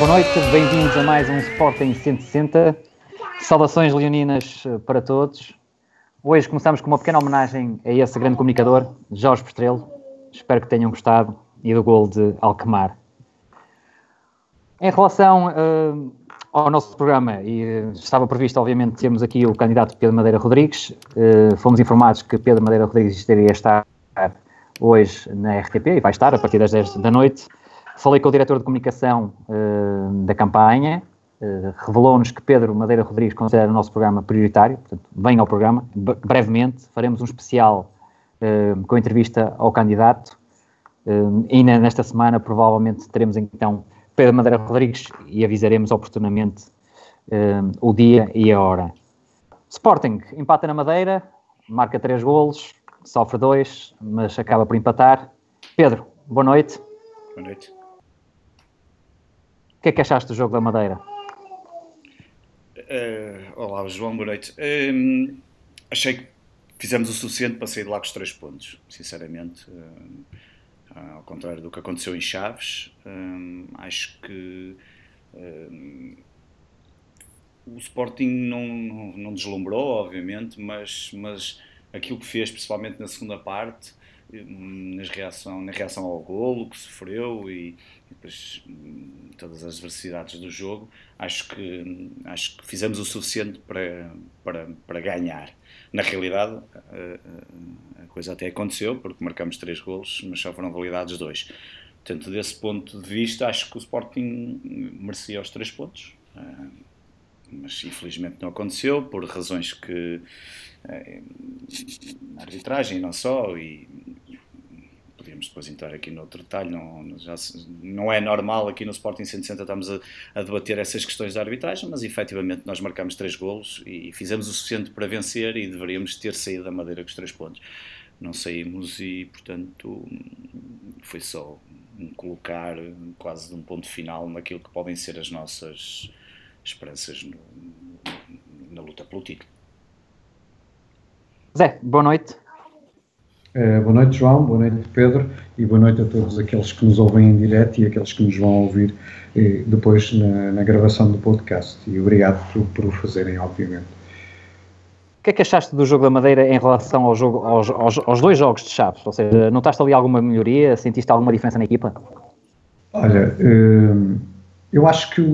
Boa noite, bem-vindos a mais um Sporting 160. Saudações leoninas para todos. Hoje começamos com uma pequena homenagem a esse grande comunicador, Jorge Pestrelo. Espero que tenham gostado e do gol de Alkmaar. Em relação ao nosso programa, e estava previsto, obviamente, termos aqui o candidato Pedro Madeira Rodrigues. Fomos informados que Pedro Madeira Rodrigues estaria a estar hoje na RTP e vai estar a partir das 10 da noite. Falei com o diretor de comunicação da campanha, revelou-nos que Pedro Madeira Rodrigues considera o nosso programa prioritário, portanto, venha ao programa, brevemente, faremos um especial com entrevista ao candidato, e nesta semana provavelmente teremos então Pedro Madeira Rodrigues e avisaremos oportunamente o dia e a hora. Sporting empata na Madeira, marca 3 golos, sofre 2, mas acaba por empatar. Pedro, boa noite. Boa noite. O que é que achaste do jogo da Madeira? Olá, João, boa noite. Achei que fizemos o suficiente para sair de lá com os 3 pontos, sinceramente. Ao contrário do que aconteceu em Chaves, acho que o Sporting não deslumbrou, obviamente, mas aquilo que fez, principalmente na segunda parte, na reação ao golo que sofreu e depois todas as adversidades do jogo, acho que fizemos o suficiente para ganhar. Na realidade, a coisa até aconteceu, porque marcamos 3 golos, mas só foram validados 2. Portanto, desse ponto de vista, acho que o Sporting merecia os 3 pontos, mas infelizmente não aconteceu, por razões que na arbitragem não só, e podíamos depois entrar aqui noutro detalhe, não é normal aqui no Sporting 160 estamos a debater essas questões da arbitragem, mas efetivamente nós marcámos 3 golos e fizemos o suficiente para vencer e deveríamos ter saído da Madeira com os 3 pontos. Não saímos e, portanto, foi só colocar quase de um ponto final naquilo que podem ser as nossas esperanças na luta pelo título. Zé, boa noite. Boa noite, João, boa noite, Pedro, e boa noite a todos aqueles que nos ouvem em direto e aqueles que nos vão ouvir depois na gravação do podcast. E obrigado por o fazerem, obviamente. O que é que achaste do jogo da Madeira em relação aos 2 jogos de Chaves? Ou seja, notaste ali alguma melhoria? Sentiste alguma diferença na equipa? Olha, eu acho que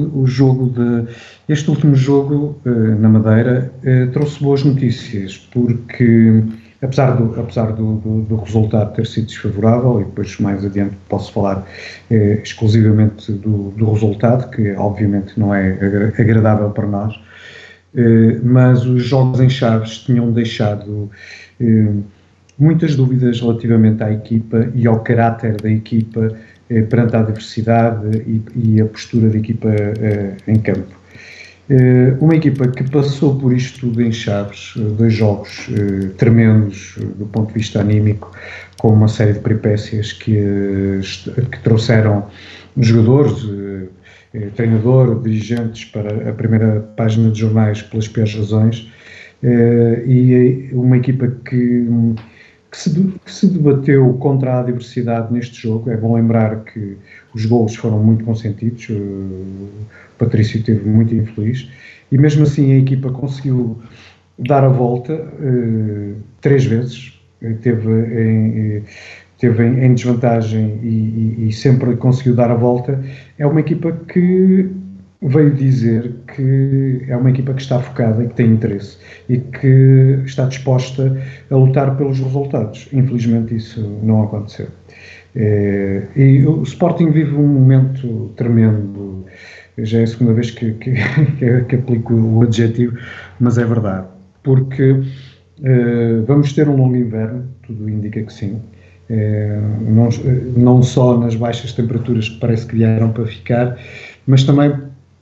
este último jogo na Madeira trouxe boas notícias, porque apesar do resultado ter sido desfavorável, e depois mais adiante posso falar exclusivamente do resultado, que obviamente não é agradável para nós, mas os jogos em Chaves tinham deixado muitas dúvidas relativamente à equipa e ao caráter da equipa perante a adversidade e a postura da equipa em campo. Uma equipa que passou por isto tudo em Chaves, 2 jogos tremendos do ponto de vista anímico, com uma série de peripécias que trouxeram jogadores, treinador, dirigentes para a primeira página de jornais pelas piores razões, e uma equipa que se debateu contra a adversidade neste jogo. É bom lembrar que os golos foram muito consentidos, o Patrício esteve muito infeliz, e mesmo assim a equipa conseguiu dar a volta 3 vezes, teve em desvantagem e sempre conseguiu dar a volta. É uma equipa que veio dizer que é uma equipa que está focada e que tem interesse e que está disposta a lutar pelos resultados. Infelizmente isso não aconteceu. E o Sporting vive um momento tremendo. Já é a segunda vez que aplico o adjetivo, mas é verdade, porque vamos ter um longo inverno, tudo indica que sim, não só nas baixas temperaturas que parece que vieram para ficar, mas também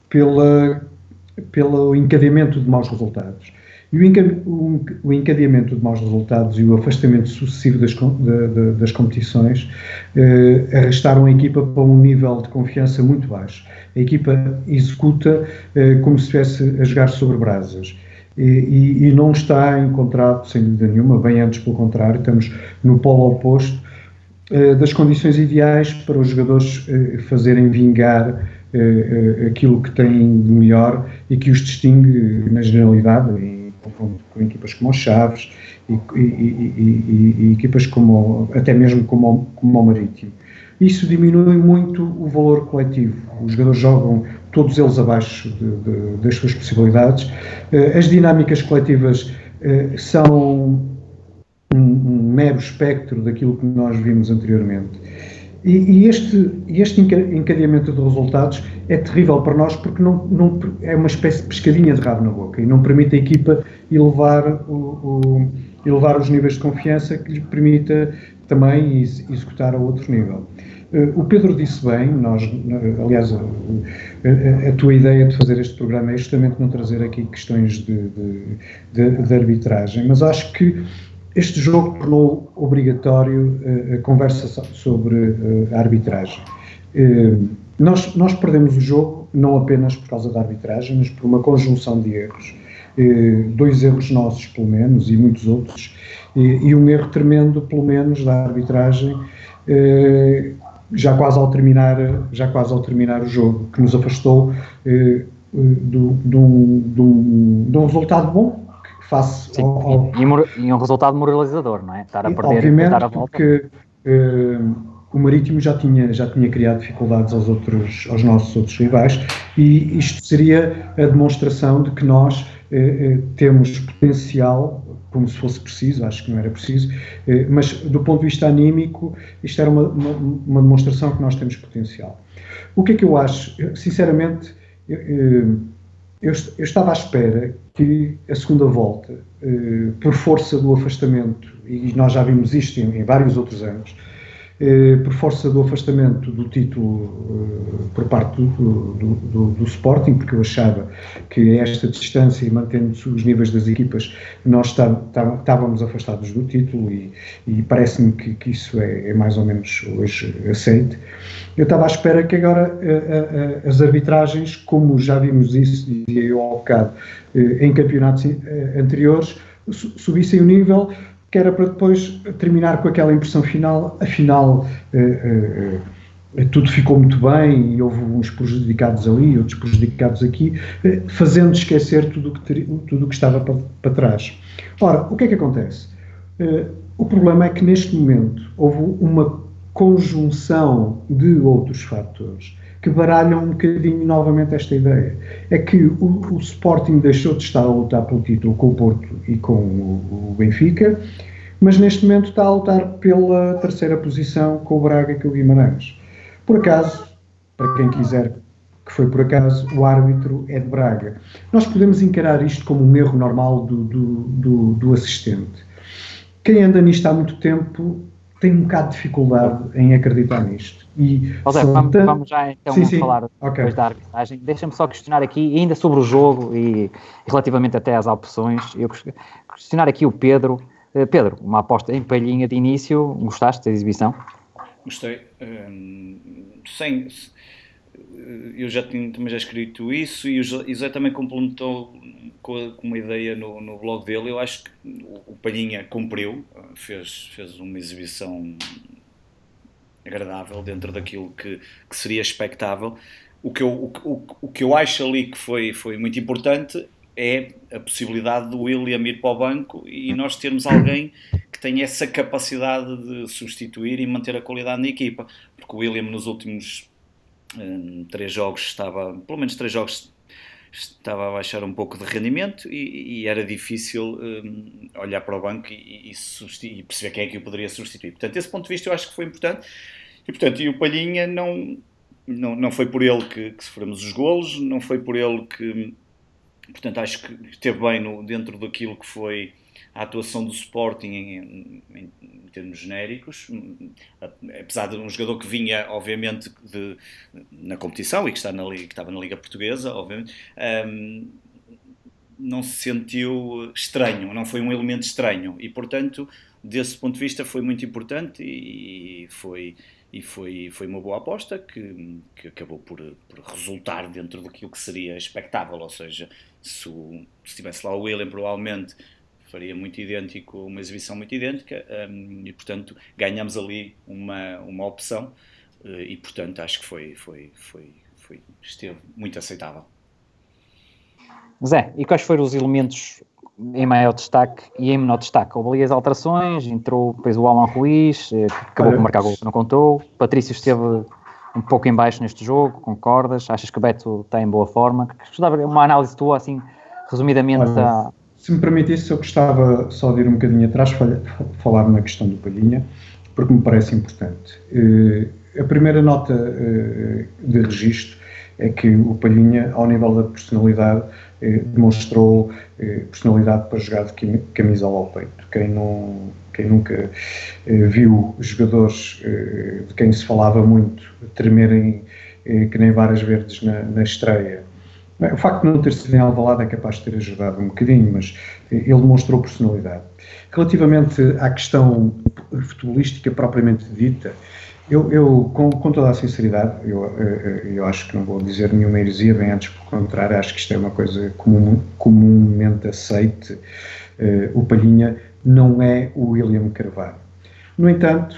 pelo encadeamento de maus resultados. E o encadeamento de maus resultados e o afastamento sucessivo das competições arrastaram a equipa para um nível de confiança muito baixo. A equipa executa como se estivesse a jogar sobre brasas. E não está encontrado, sem dúvida nenhuma, bem antes pelo contrário, estamos no polo oposto das condições ideais para os jogadores fazerem vingar aquilo que têm de melhor e que os distingue na generalidade, em confronto com equipas como o Chaves e equipas como, até mesmo como o Marítimo. Isso diminui muito o valor coletivo. Os jogadores jogam todos eles abaixo das suas possibilidades. As dinâmicas coletivas são um mero espectro daquilo que nós vimos anteriormente. E este encadeamento de resultados é terrível para nós porque não é uma espécie de pescadinha de rabo na boca e não permite a equipa elevar os níveis de confiança que lhe permita também executar a outro nível. O Pedro disse bem, aliás, a tua ideia de fazer este programa é justamente não trazer aqui questões de arbitragem, mas acho que este jogo tornou obrigatório a conversa sobre a arbitragem. Nós perdemos o jogo não apenas por causa da arbitragem, mas por uma conjunção de erros. 2 erros nossos, pelo menos, e muitos outros, e um erro tremendo, pelo menos, da arbitragem, já quase ao terminar o jogo, que nos afastou de um resultado bom. Sim, e um resultado moralizador, não é? Estar a perder obviamente, e dar a volta. Porque o Marítimo já tinha criado dificuldades aos nossos outros rivais, e isto seria a demonstração de que nós temos potencial, como se fosse preciso, acho que não era preciso, mas do ponto de vista anímico, isto era uma demonstração que nós temos potencial. O que é que eu acho? Sinceramente, eu estava à espera que a segunda volta, por força do afastamento, e nós já vimos isto em vários outros anos, por força do afastamento do título por parte do Sporting, porque eu achava que a esta distância e mantendo-se os níveis das equipas, nós estávamos afastados do título e parece-me que isso é mais ou menos hoje aceite. Eu estava à espera que agora as arbitragens, como já vimos isso, dizia eu ao bocado, em campeonatos anteriores, subissem o nível, que era para depois terminar com aquela impressão final, afinal tudo ficou muito bem e houve uns prejudicados ali, outros prejudicados aqui, fazendo esquecer tudo o que estava para trás. Ora, o que é que acontece? O problema é que neste momento houve uma conjunção de outros fatores que baralham um bocadinho novamente esta ideia. É que o Sporting deixou de estar a lutar pelo título com o Porto e com o Benfica, mas neste momento está a lutar pela terceira posição com o Braga e com o Guimarães. Por acaso, para quem quiser que foi por acaso, o árbitro é de Braga. Nós podemos encarar isto como um erro normal do assistente. Quem anda nisto há muito tempo tem um bocado de dificuldade em acreditar nisto. Vamos já então falar depois da arbitragem. Deixa-me só questionar aqui, ainda sobre o jogo e relativamente até às opções, eu questionar aqui o Pedro. Pedro, uma aposta em Palhinha de início, gostaste da exibição? Gostei. Eu já tinha também escrito isso e o José também complementou com uma ideia no blog dele. Eu acho que o Palhinha cumpriu, fez uma exibição agradável dentro daquilo que seria expectável. O que eu acho ali que foi muito importante é a possibilidade do William ir para o banco e nós termos alguém que tenha essa capacidade de substituir e manter a qualidade na equipa, porque o William nos últimos 3 jogos pelo menos 3 jogos estava a baixar um pouco de rendimento e era difícil olhar para o banco e perceber quem é que o poderia substituir. Portanto, desse ponto de vista eu acho que foi importante e o Palhinha não foi por ele que sofremos os golos, não foi por ele que, portanto, acho que esteve bem dentro daquilo que foi a atuação do Sporting em termos genéricos, apesar de um jogador que vinha, obviamente, na competição e que estava na Liga Portuguesa, obviamente, não se sentiu estranho, não foi um elemento estranho e, portanto, desse ponto de vista foi muito importante e foi uma boa aposta que acabou por resultar dentro daquilo que seria expectável, ou seja, se estivesse lá o William, provavelmente faria muito idêntico, uma exibição muito idêntica e, portanto, ganhamos ali uma opção e, portanto, acho que foi esteve muito aceitável. Zé, e quais foram os elementos em maior destaque e em menor destaque? Houve ali as alterações, entrou depois o Alan Ruiz, que acabou por marcar gol que não contou. Patrício esteve um pouco em baixo neste jogo, concordas? Achas que o Beto está em boa forma? Gostava de uma análise tua, assim, resumidamente. Se me permitisse, eu gostava só de ir um bocadinho atrás, falar na questão do Palhinha, porque me parece importante. A primeira nota de registro é que o Palhinha, ao nível da personalidade, demonstrou personalidade para jogar de camisola ao peito. Quem nunca viu jogadores de quem se falava muito tremerem que nem varas verdes na estreia. O facto de não ter sido em Alvalade é capaz de ter ajudado um bocadinho, mas ele demonstrou personalidade. Relativamente à questão futebolística propriamente dita, eu com toda a sinceridade, eu acho que não vou dizer nenhuma heresia, bem antes pelo contrário, acho que isto é uma coisa comumente aceite. O Palhinha não é o William Carvalho. No entanto,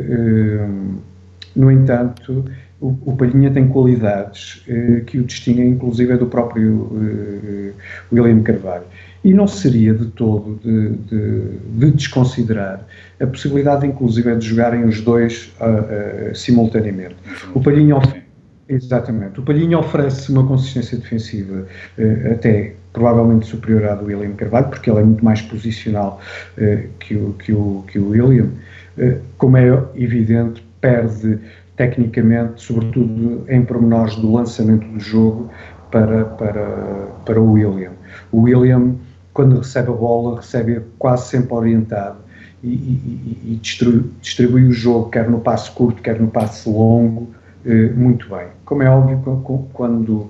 o Palhinha tem qualidades que o distinguem, inclusive, do próprio William Carvalho. E não seria de todo de desconsiderar a possibilidade, inclusive, de jogarem os dois simultaneamente. O Palhinha exatamente. O Palhinha oferece uma consistência defensiva até provavelmente superior à do William Carvalho, porque ele é muito mais posicional que o William. Como é evidente, perde tecnicamente, sobretudo em pormenores do lançamento do jogo, para o William. O William, quando recebe a bola, recebe-a quase sempre orientado e distribui o jogo, quer no passe curto, quer no passe longo, muito bem. Como é óbvio, quando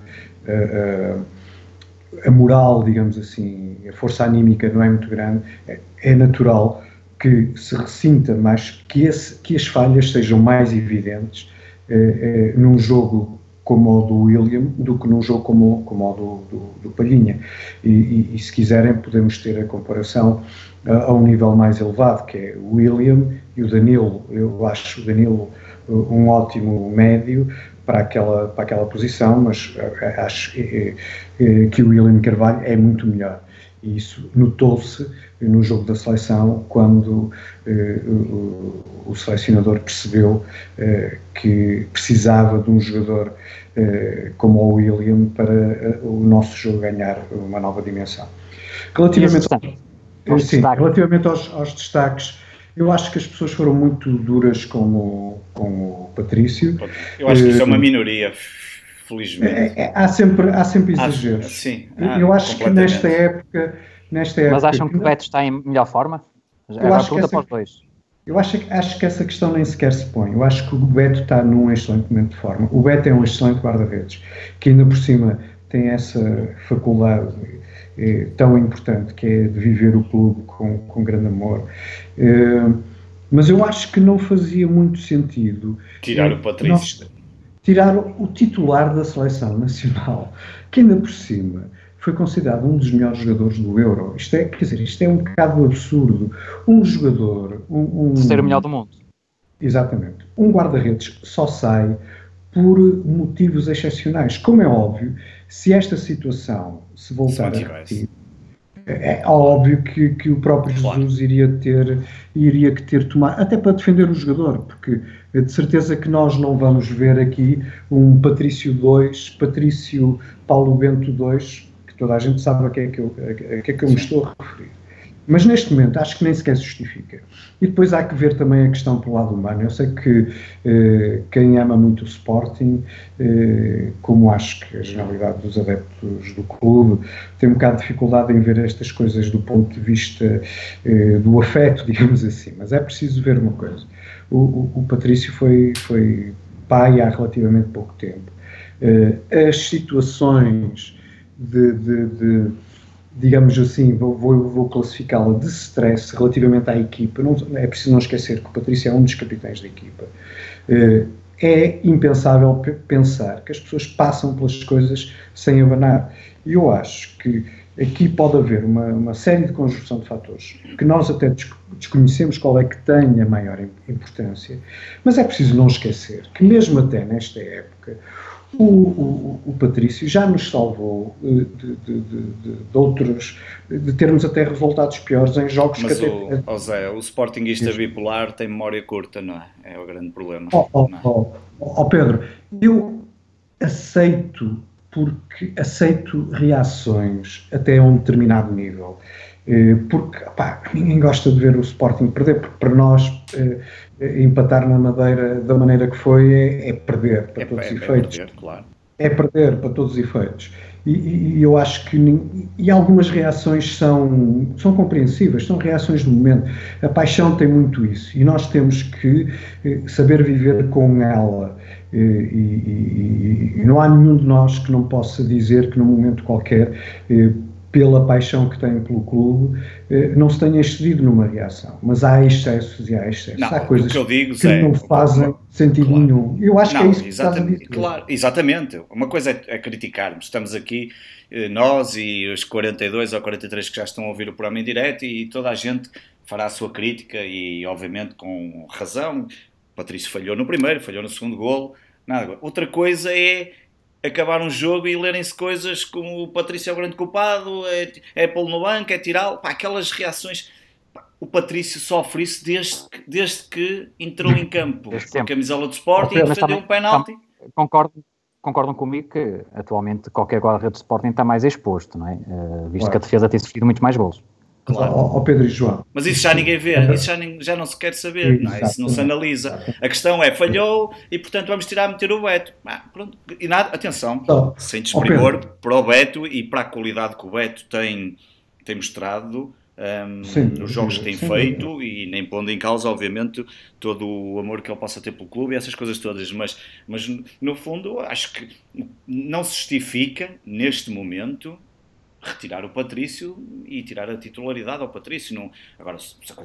a moral, digamos assim, a força anímica não é muito grande, é natural que se ressinta mais, que as falhas sejam mais evidentes num jogo como o do William do que num jogo como o do Palhinha. E se quiserem podemos ter a comparação a um nível mais elevado, que é o William e o Danilo. Eu acho o Danilo um ótimo médio para aquela posição, mas acho que o William Carvalho é muito melhor. E isso notou-se no jogo da seleção, quando o selecionador percebeu que precisava de um jogador como o William para o nosso jogo ganhar uma nova dimensão. Relativamente aos destaques, eu acho que as pessoas foram muito duras com o Patrício. Eu acho que isso é uma minoria, felizmente. Há sempre exageros. Sim, eu acho que nesta época... Mas acham que o Beto está em melhor forma? É a pergunta para os dois. Eu acho que essa questão nem sequer se põe. Eu acho que o Beto está num excelente momento de forma. O Beto é um excelente guarda-redes, que ainda por cima tem essa faculdade tão importante, que é de viver o clube com grande amor. Mas eu acho que não fazia muito sentido tirar o Patrício. Tirar o titular da seleção nacional, que ainda por cima foi considerado um dos melhores jogadores do Euro. Isto é um bocado absurdo. Um jogador... Ser o melhor do mundo. Exatamente. Um guarda-redes só sai por motivos excepcionais. Como é óbvio, se esta situação se voltar a repetir, é óbvio que o próprio Jesus iria ter tomado, até para defender o jogador, porque de certeza que nós não vamos ver aqui um Patrício 2, Patrício Paulo Bento 2, que toda a gente sabe a que é que eu me estou a referir. Mas neste momento acho que nem sequer se justifica. E depois há que ver também a questão pelo lado humano. Eu sei que quem ama muito o Sporting, como acho que a generalidade dos adeptos do clube, tem um bocado de dificuldade em ver estas coisas do ponto de vista do afeto, digamos assim. Mas é preciso ver uma coisa. O Patrício foi pai há relativamente pouco tempo. As situações digamos assim, vou classificá-la de stress relativamente à equipa. É preciso não esquecer que o Patrício é um dos capitães da equipa. É impensável pensar que as pessoas passam pelas coisas sem abanar. E eu acho que aqui pode haver uma série de conjunção de fatores que nós até desconhecemos qual é que tem a maior importância, mas é preciso não esquecer que mesmo até nesta época O Patrício já nos salvou de termos até resultados piores em jogos mas que até... Zé, o sportinguista bipolar tem memória curta, não é? É o grande problema. Pedro, eu aceito reações até a um determinado nível. Porque ninguém gosta de ver o Sporting perder, porque para nós empatar na Madeira da maneira que foi é perder para todos os efeitos. Perder, claro. É perder para todos os efeitos. E eu acho que algumas reações são compreensíveis, são reações do momento. A paixão tem muito isso e nós temos que saber viver com ela. E não há nenhum de nós que não possa dizer que num momento qualquer, pela paixão que tem pelo clube, não se tenha excedido numa reação. Mas há excessos e há excessos. Há coisas que não fazem sentido nenhum. Eu acho que é isso que estás a dizer. Claro, exatamente. Uma coisa é criticarmos. Estamos aqui, nós e os 42 ou 43 que já estão a ouvir o programa em direto, e toda a gente fará a sua crítica e, obviamente, com razão. O Patrício falhou no primeiro, falhou no segundo golo. Nada. Outra coisa é acabar um jogo e lerem-se coisas como o Patrício é o grande culpado, é pô-lo no banco, é tirá-lo. Aquelas reações. O Patrício sofre isso desde que entrou em campo com a camisola do Sporting e defendeu um penalti. Concordam comigo que atualmente qualquer guarda-redes do Sporting está mais exposto, não é? Visto que a defesa tem sofrido muito mais golos. Claro. Pedro e João. Mas isso já ninguém vê, isso já não se quer saber, não é? Isso não se analisa. A questão é, falhou e portanto vamos meter o Beto. Pronto. E nada, atenção, sem desprimor para o Beto e para a qualidade que o Beto tem mostrado nos jogos que tem feito, e nem pondo em causa, obviamente, todo o amor que ele possa ter pelo clube e essas coisas todas, mas no fundo acho que não se justifica neste momento retirar o Patrício e tirar a titularidade ao Patrício. Não. Agora,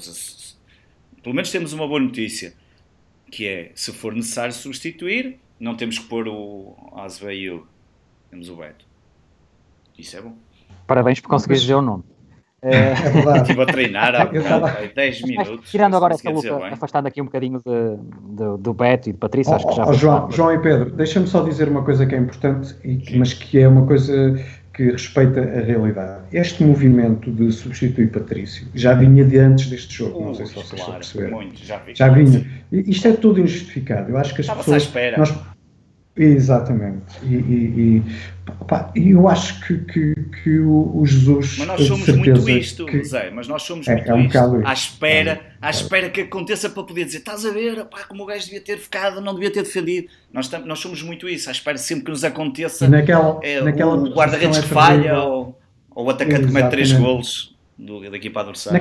pelo menos temos uma boa notícia, que é, se for necessário substituir, não temos que pôr o Azevedo, temos o Beto. Isso é bom. Parabéns por conseguir dizer o nome. É verdade. Estive a treinar há 10 minutos. Tirando agora essa luta, afastando aqui um bocadinho do Beto e do Patrício, acho que já... João e Pedro, deixa-me só dizer uma coisa que é importante, mas que é uma coisa que respeita a realidade. Este movimento de substituir Patrício já vinha de antes deste jogo, não sei se vocês estão a perceber. Muito, já vinha. Isto é tudo injustificado. Eu acho que as pessoas... à espera. Exatamente. E eu acho que o Jesus... Mas nós somos muito isto, Zé, mas nós somos muito isto. À espera que aconteça para poder dizer, estás a ver, como o gajo devia ter ficado, não devia ter defendido. Nós somos muito isso, à espera sempre que nos aconteça o guarda-redes que falha ou o atacante que mete 3 golos da equipa adversária.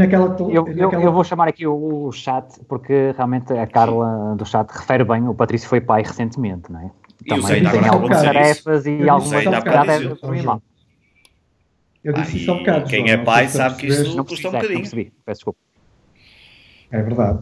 Eu vou chamar aqui o chat, porque realmente a Carla do chat refere bem, o Patrício foi pai recentemente, não é? Também tem algumas tarefas e algumas atividades do irmão. Eu disse isso há bocado. Quem é pai sabe que isso custa um bocadinho. Não percebi, peço desculpa. É verdade.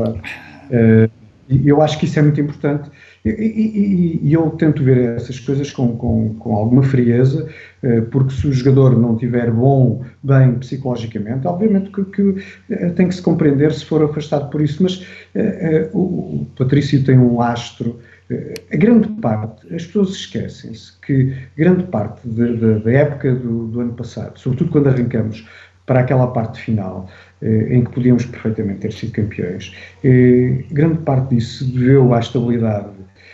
Eu acho que isso é muito importante e eu tento ver essas coisas com alguma frieza, porque se o jogador não estiver bem psicologicamente, obviamente que tem que se compreender se for afastado por isso, mas o Patrício tem um lastro. A grande parte, as pessoas esquecem-se que grande parte da época do ano passado, sobretudo quando arrancamos para aquela parte final, em que podíamos perfeitamente ter sido campeões, grande parte disso se deveu à estabilidade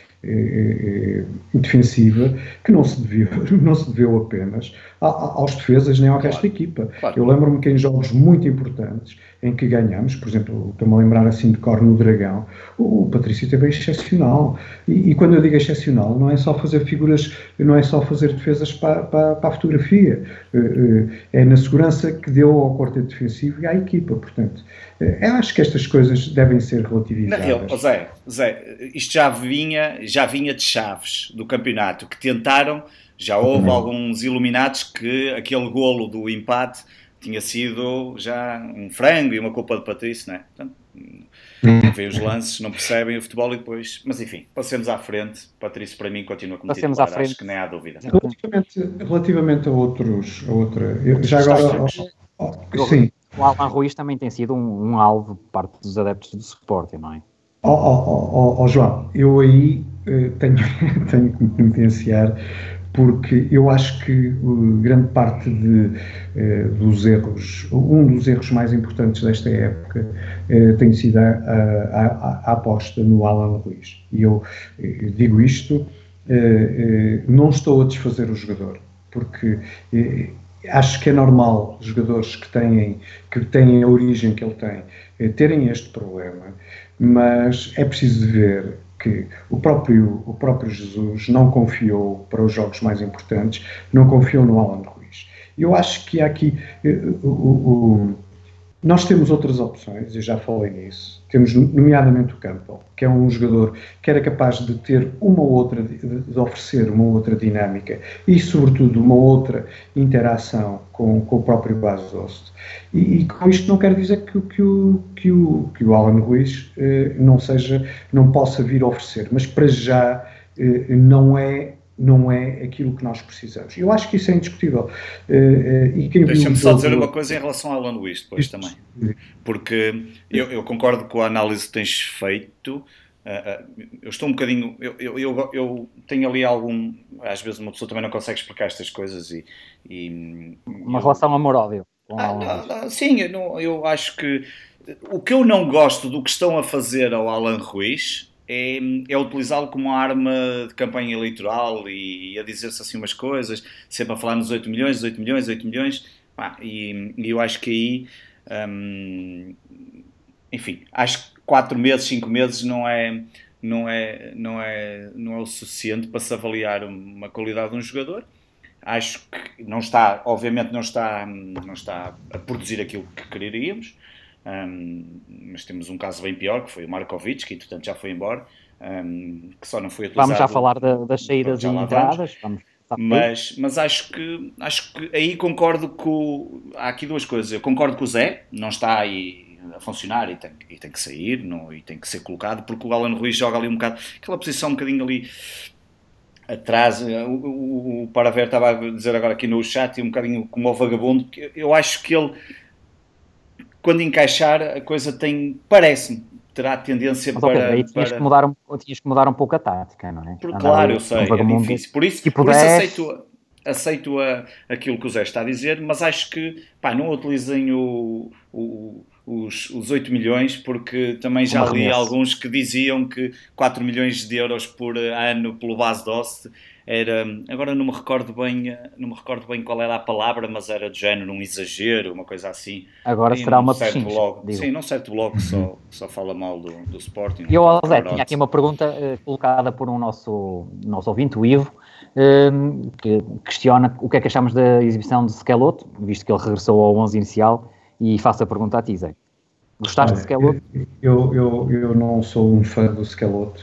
defensiva, que não se deveu apenas aos defesas nem ao resto da equipa. Claro. Eu lembro-me que em jogos muito importantes em que ganhamos, por exemplo, estou-me a lembrar assim de cor no Dragão, o Patrício teve excepcional, e quando eu digo excepcional, não é só fazer figuras, não é só fazer defesas para a fotografia, é na segurança que deu ao quarteto defensivo e à equipa. Portanto, eu acho que estas coisas devem ser relativizadas. Na real, Zé, isto já vinha de chaves do campeonato, que tentaram, já houve alguns iluminados que aquele golo do empate tinha sido já um frango e uma culpa de Patrício, não é? Portanto, vê os lances, não percebem o futebol e depois... Mas enfim, passemos à frente. Patrício, para mim, continua como titular, acho que nem há dúvida. Relativamente a já agora... Sim. O Alan Ruiz também tem sido um alvo por parte dos adeptos do Sporting, não é? João, eu aí tenho, tenho que me penitenciar, porque eu acho que grande parte dos erros, um dos erros mais importantes desta época tem sido a aposta no Alan Ruiz. E eu digo isto, não estou a desfazer o jogador, porque acho que é normal os jogadores que têm a origem que ele tem terem este problema, mas é preciso ver que o próprio Jesus não confiou para os jogos mais importantes, não confiou no Alan Ruiz. Eu acho que há aqui nós temos outras opções, eu já falei nisso. Temos nomeadamente o Campbell, que é um jogador que era capaz de ter de oferecer uma outra dinâmica e, sobretudo, uma outra interação com o próprio Bas Dost. E com isto não quero dizer que o Alan Ruiz não possa vir a oferecer, mas para já não é aquilo que nós precisamos. Eu acho que isso é indiscutível. Deixa-me só dizer uma coisa em relação ao Alan Ruiz depois também. Porque eu concordo com a análise que tens feito. Eu estou um bocadinho... Eu tenho ali algum... Às vezes uma pessoa também não consegue explicar estas coisas uma relação amor-ódio. Sim, eu acho que... O que eu não gosto do que estão a fazer ao Alan Ruiz é utilizá-lo como uma arma de campanha eleitoral e a dizer-se assim umas coisas, sempre a falar nos 8 milhões, 8 milhões, 8 milhões, e eu acho que aí, enfim, acho que 4 meses, 5 meses não é o suficiente para se avaliar uma qualidade de um jogador. Acho que obviamente não está a produzir aquilo que quereríamos. Mas temos um caso bem pior, que foi o Markovic, que entretanto já foi embora, que só não foi utilizado. Vamos já falar das saídas e entradas. Mas acho que aí concordo há aqui duas coisas. Eu concordo que o Zé não está aí a funcionar e tem que sair e tem que ser colocado, porque o Alan Ruiz joga ali um bocado, aquela posição um bocadinho ali atrás. O Paraver estava a dizer agora aqui no chat, um bocadinho como o vagabundo. Eu acho que ele, quando encaixar, a coisa parece-me, terá tendência para... Aí tinhas que mudar um pouco a tática, não é? Claro, eu sei, é difícil. Por isso aceito aquilo que o Zé está a dizer, mas acho que não utilizem os 8 milhões, porque também já li alguns que diziam que 4 milhões de euros por ano pelo Bas Dost era, agora não me recordo bem qual era a palavra, mas era de género um exagero, uma coisa assim. Agora será uma pechincha. Sim, num certo blog que só fala mal do Sporting. E eu, Zé, tinha aqui uma pergunta colocada por um nosso ouvinte, o Ivo, que questiona o que é que achamos da exibição de Schelotto, visto que ele regressou ao 11 inicial, e faço a pergunta a ti, Zé. Gostaste de Schelotto? Eu não sou um fã do Schelotto.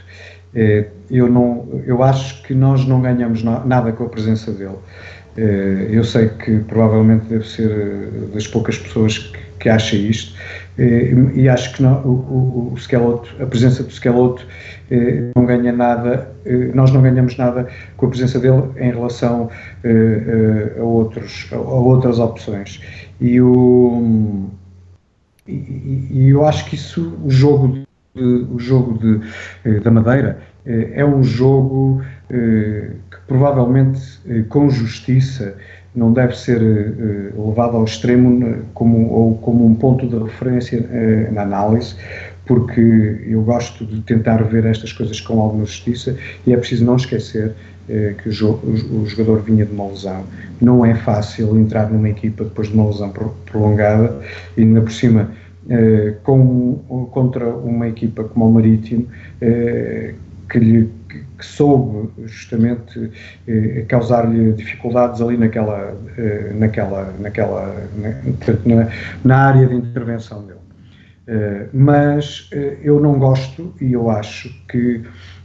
Eu acho que nós não ganhamos nada com a presença dele. Eu sei que provavelmente deve ser das poucas pessoas que acha isto, e acho que o Schelotto, a presença do Schelotto não ganha nada, nós não ganhamos nada com a presença dele em relação a outras opções. E eu acho que isso, o jogo da Madeira é um jogo que provavelmente com justiça não deve ser levado ao extremo como um ponto de referência na análise, porque eu gosto de tentar ver estas coisas com alguma justiça, e é preciso não esquecer que o jogador vinha de uma lesão. Não é fácil entrar numa equipa depois de uma lesão prolongada, e ainda por cima contra uma equipa como o Marítimo, que soube justamente causar-lhe dificuldades ali na área de intervenção dele. Mas eu não gosto, e eu acho que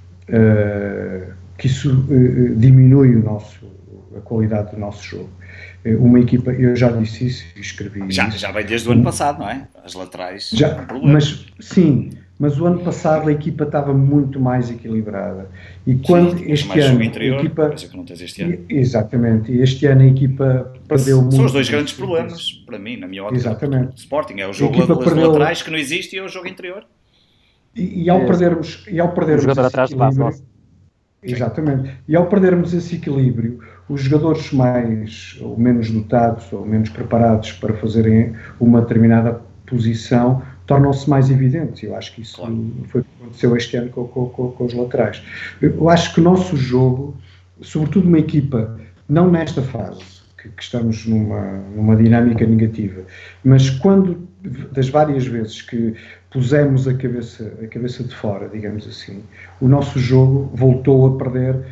isso diminui a qualidade do nosso jogo. Uma equipa, eu já disse isso e escrevi já vem desde o ano passado, não é? As laterais mas o ano passado a equipa estava muito mais equilibrada, e quando este ano interior, a equipa, que não tens este ano. Exatamente, e este ano a equipa perdeu muito. São os dois grandes problemas para mim, na minha ótica. Exatamente. Sporting é o jogo das laterais que não existe, e é o jogo interior. E ao perdermos um jogador atrás de base. Exatamente. E ao perdermos esse equilíbrio, os jogadores mais ou menos dotados ou menos preparados para fazerem uma determinada posição tornam-se mais evidentes. Eu acho que isso foi o que aconteceu este ano com os laterais. Eu acho que o nosso jogo, sobretudo uma equipa, não nesta fase, que estamos numa dinâmica negativa, mas quando, das várias vezes que pusemos a cabeça de fora, digamos assim, o nosso jogo voltou a perder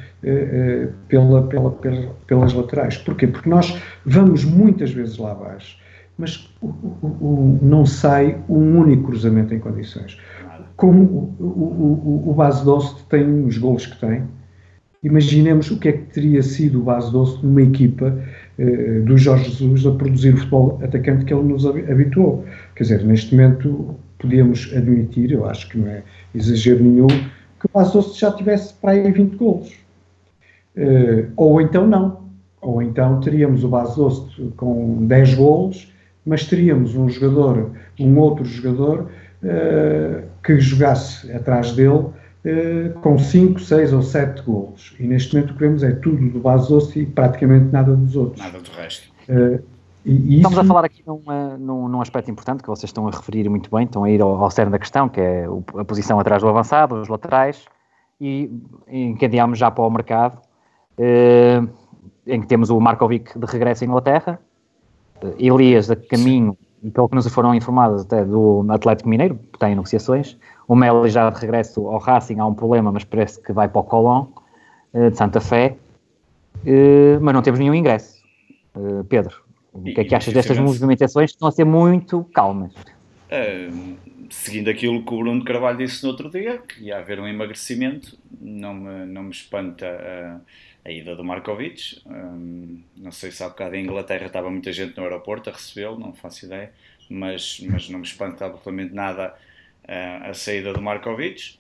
pelas laterais. Porquê? Porque nós vamos muitas vezes lá abaixo, mas não sai um único cruzamento em condições. Como o Base Dost tem os golos que tem, imaginemos o que é que teria sido o Base Dost numa equipa do Jorge Jesus a produzir o futebol atacante que ele nos habituou. Quer dizer, neste momento podíamos admitir, eu acho que não é exagero nenhum, que o Base Dost já tivesse para aí 20 golos. Ou então não. Ou então teríamos o Base Dost com 10 golos, mas teríamos um outro jogador que jogasse atrás dele com 5, 6 ou 7 golos. E neste momento o que vemos é tudo do Base Dost e praticamente nada dos outros. Nada do resto. Estamos a falar aqui num aspecto importante que vocês estão a referir muito bem, estão a ir ao cerne da questão, que é a posição atrás do avançado, os laterais, e encadeamos já para o mercado, em que temos o Markovic de regresso à Inglaterra, Elias a caminho, e pelo que nos foram informados até do Atlético Mineiro, que está em negociações, o Meli já de regresso ao Racing, há um problema, mas parece que vai para o Colón, de Santa Fé, mas não temos nenhum ingresso. Pedro, o que é que achas destas movimentações que estão a ser muito calmas? Seguindo aquilo que o Bruno Carvalho disse no outro dia, que ia haver um emagrecimento, não me espanta a ida do Markovic. Não sei se há bocado em Inglaterra estava muita gente no aeroporto a recebê-lo, não faço ideia, mas não me espanta absolutamente nada a saída do Markovic.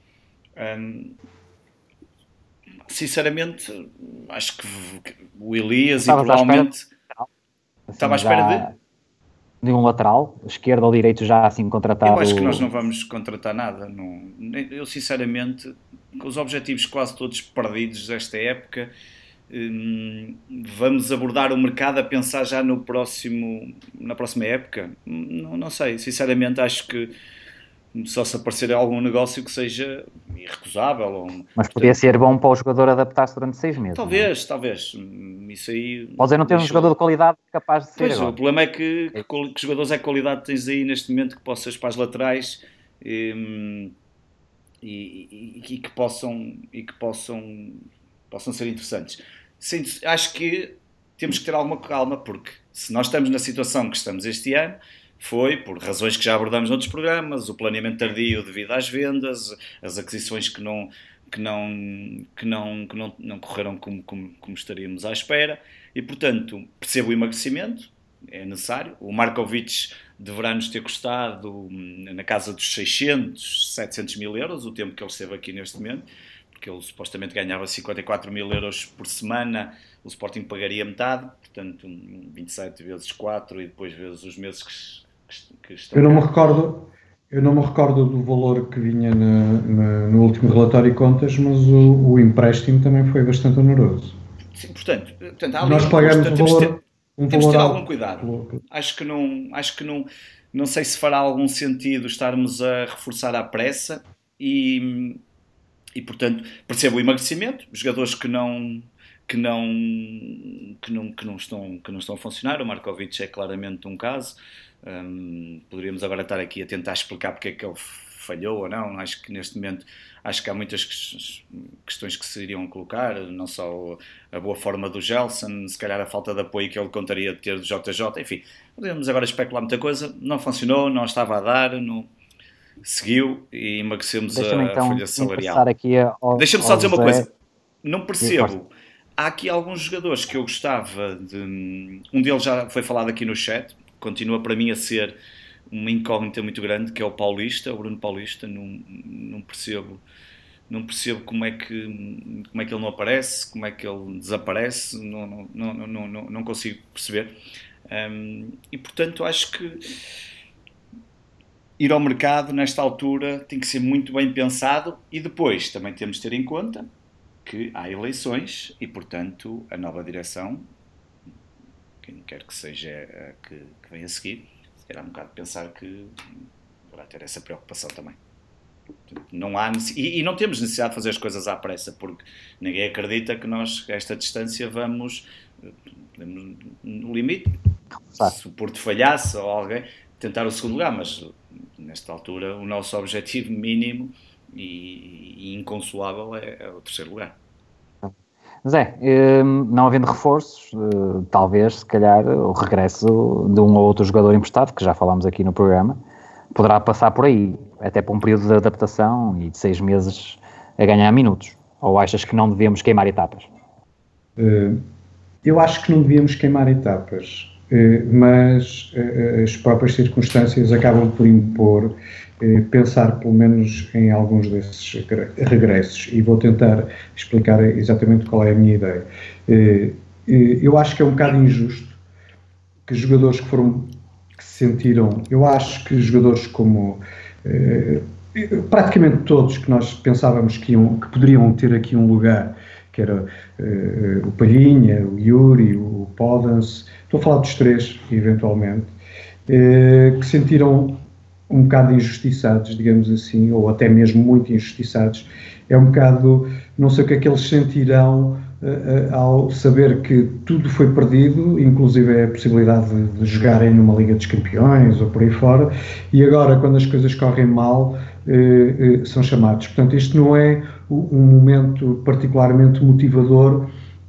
Sinceramente, acho que o Elias e provavelmente... Estava à espera de um lateral, esquerdo ou direito já assim contratado. Eu acho que nós não vamos contratar nada. Não. Eu sinceramente, com os objetivos quase todos perdidos desta época, vamos abordar o mercado a pensar já na próxima época? Não sei, sinceramente acho que só se aparecer algum negócio que seja irrecusável. Mas podia ser bom para o jogador adaptar-se durante 6 meses. Talvez. Isso aí... Pode dizer, não ter um jogador de qualidade capaz de ser. Pois, o problema é que jogadores é que qualidade tens aí neste momento que possas para as laterais e que possam ser interessantes. Acho que temos que ter alguma calma, porque se nós estamos na situação que estamos este ano, foi por razões que já abordamos noutros programas, o planeamento tardio devido às vendas, as aquisições que não correram como estaríamos à espera, e portanto percebo o emagrecimento, é necessário. O Markovic deverá nos ter custado na casa dos 600, 700 mil euros, o tempo que ele esteve aqui neste momento, porque ele supostamente ganhava 54 mil euros por semana, o Sporting pagaria metade, portanto 27 vezes 4 e depois vezes os meses que estão... Eu não me recordo do valor que vinha no último relatório de contas, mas o empréstimo também foi bastante oneroso. Sim, portanto nós pagamos temos de ter algum cuidado. Acho que não sei se fará algum sentido estarmos a reforçar à pressa e portanto, percebo o emagrecimento, jogadores que não estão a funcionar. O Markovic é claramente um caso. Poderíamos agora estar aqui a tentar explicar porque é que ele falhou ou não. Acho que neste momento há muitas questões que se iriam colocar, não só a boa forma do Gelson, se calhar a falta de apoio que ele contaria de ter do JJ, enfim, podemos agora especular muita coisa. Não funcionou, não estava a dar, não seguiu e emagrecemos a folha salarial. Deixa-me só dizer uma coisa, não percebo. Há aqui alguns jogadores que eu gostava de... Um deles já foi falado aqui no chat, continua para mim a ser uma incógnita muito grande, que é o Paulista, o Bruno Paulista. Não percebo como é que ele não aparece, como é que ele desaparece, não consigo perceber. E portanto acho que ir ao mercado nesta altura tem que ser muito bem pensado e depois também temos de ter em conta que há eleições e, portanto, a nova direção, quem quer que seja que venha a seguir, terá um bocado de pensar que deverá ter essa preocupação também. Não há e não temos necessidade de fazer as coisas à pressa, porque ninguém acredita que nós, a esta distância, vamos no limite, se o Porto falhasse ou alguém, tentar o segundo lugar, mas nesta altura o nosso objetivo mínimo e inconsolável é o terceiro lugar. Zé, não havendo reforços, talvez, se calhar, o regresso de um ou outro jogador emprestado, que já falámos aqui no programa, poderá passar por aí, até para um período de adaptação e de 6 meses a ganhar minutos. Ou achas que não devemos queimar etapas? Eu acho que não devíamos queimar etapas, mas as próprias circunstâncias acabam por impor pensar pelo menos em alguns desses regressos, e vou tentar explicar exatamente qual é a minha ideia. Eu acho que é um bocado injusto que jogadores que se sentiram, eu acho que jogadores como praticamente todos que nós pensávamos que poderiam ter aqui um lugar, que era o Palhinha, o Yuri, o Podence, estou a falar dos três, eventualmente, que sentiram um bocado injustiçados, digamos assim, ou até mesmo muito injustiçados. É um bocado, não sei o que é que eles sentirão ao saber que tudo foi perdido, inclusive a possibilidade de jogarem numa Liga dos Campeões ou por aí fora, e agora, quando as coisas correm mal, são chamados. Portanto, isto não é um momento particularmente motivador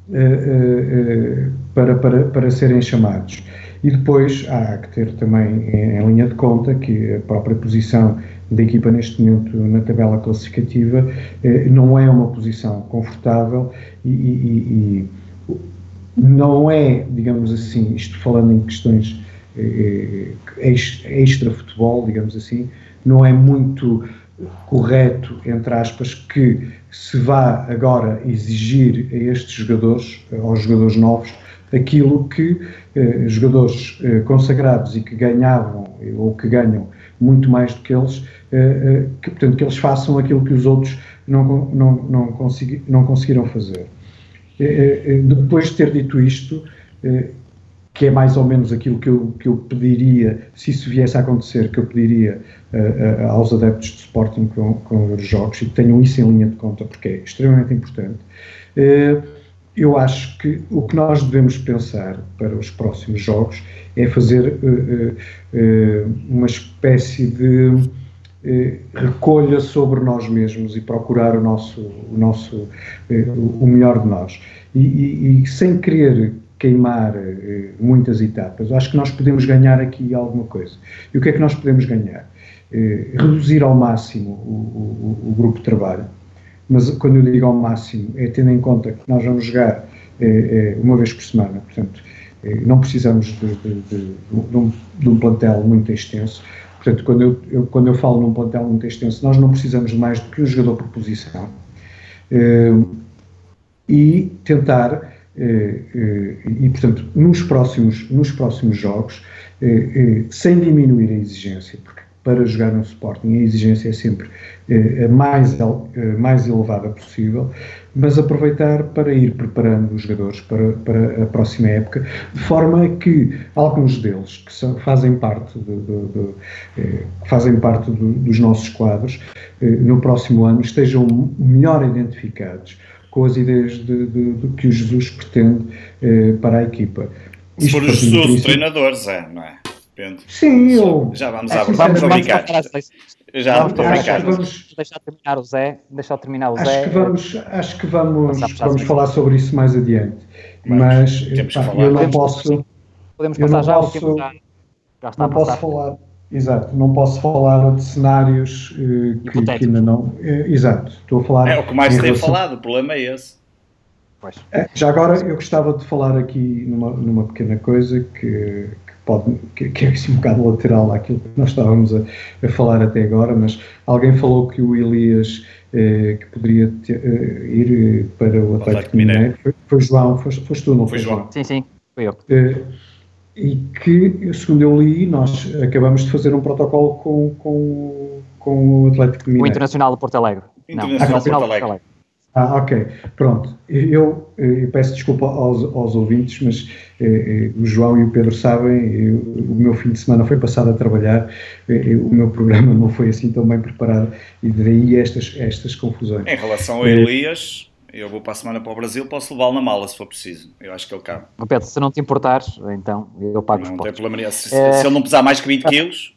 para serem chamados. E depois há que ter também em linha de conta que a própria posição da equipa neste momento na tabela classificativa não é uma posição confortável e não é, digamos assim, isto falando em questões extra-futebol, digamos assim, não é muito correto, entre aspas, que se vá agora exigir a estes jogadores, aos jogadores novos, aquilo que jogadores consagrados e que ganhavam ou que ganham muito mais do que eles, portanto, que eles façam aquilo que os outros não conseguiram fazer. Depois de ter dito isto, que é mais ou menos aquilo que eu pediria, se isso viesse a acontecer, que eu pediria aos adeptos de Sporting com os jogos, e que tenham isso em linha de conta, porque é extremamente importante. Eu acho que o que nós devemos pensar para os próximos jogos é fazer uma espécie de recolha sobre nós mesmos e procurar o melhor de nós. E sem querer queimar muitas etapas, acho que nós podemos ganhar aqui alguma coisa. E o que é que nós podemos ganhar? Reduzir ao máximo o grupo de trabalho. Mas quando eu digo ao máximo, é tendo em conta que nós vamos jogar uma vez por semana, portanto, não precisamos de um plantel muito extenso. Portanto, quando eu falo num plantel muito extenso, nós não precisamos de mais do que um jogador por posição. E tentar, portanto, nos próximos jogos, sem diminuir a exigência, porque para jogar no Sporting a exigência é sempre a mais elevada possível, mas aproveitar para ir preparando os jogadores para a próxima época, de forma que alguns deles que fazem parte dos nossos quadros no próximo ano estejam melhor identificados com as ideias que o Jesus pretende para a equipa. Se for o Jesus o treinador, Zé, não é? Sim, já vamos abordar. Vamos brincar. Já estou a brincar. Deixar terminar o Zé. Acho que vamos falar sobre isso mais adiante. Mas eu não posso. Podemos passar já o tempo. Já está a passar. Não posso falar de cenários que ainda não. Exato, estou a falar. É o que mais se tem falado, o problema é esse. Pois. Já agora eu gostava de falar aqui numa pequena coisa que é assim um bocado lateral àquilo que nós estávamos a falar até agora, mas alguém falou que o Elias que poderia ir para o Atlético Mineiro. Foi João, foste tu, não foi, João? Sim, foi eu. e que, segundo eu li, nós acabamos de fazer um protocolo com o Atlético Mineiro. O Internacional de Porto Alegre. Internacional de Porto Alegre. Ok, pronto. Eu peço desculpa aos ouvintes, mas o João e o Pedro sabem, o meu fim de semana foi passado a trabalhar, o meu programa não foi assim tão bem preparado e daí estas confusões. Em relação ao Elias, eu vou para a semana para o Brasil, posso levá-lo na mala se for preciso. Eu acho que ele cabe. Pedro, se não te importares, então eu pago os Não portos. tem problema nenhum. Se ele não pesar mais que 20 quilos...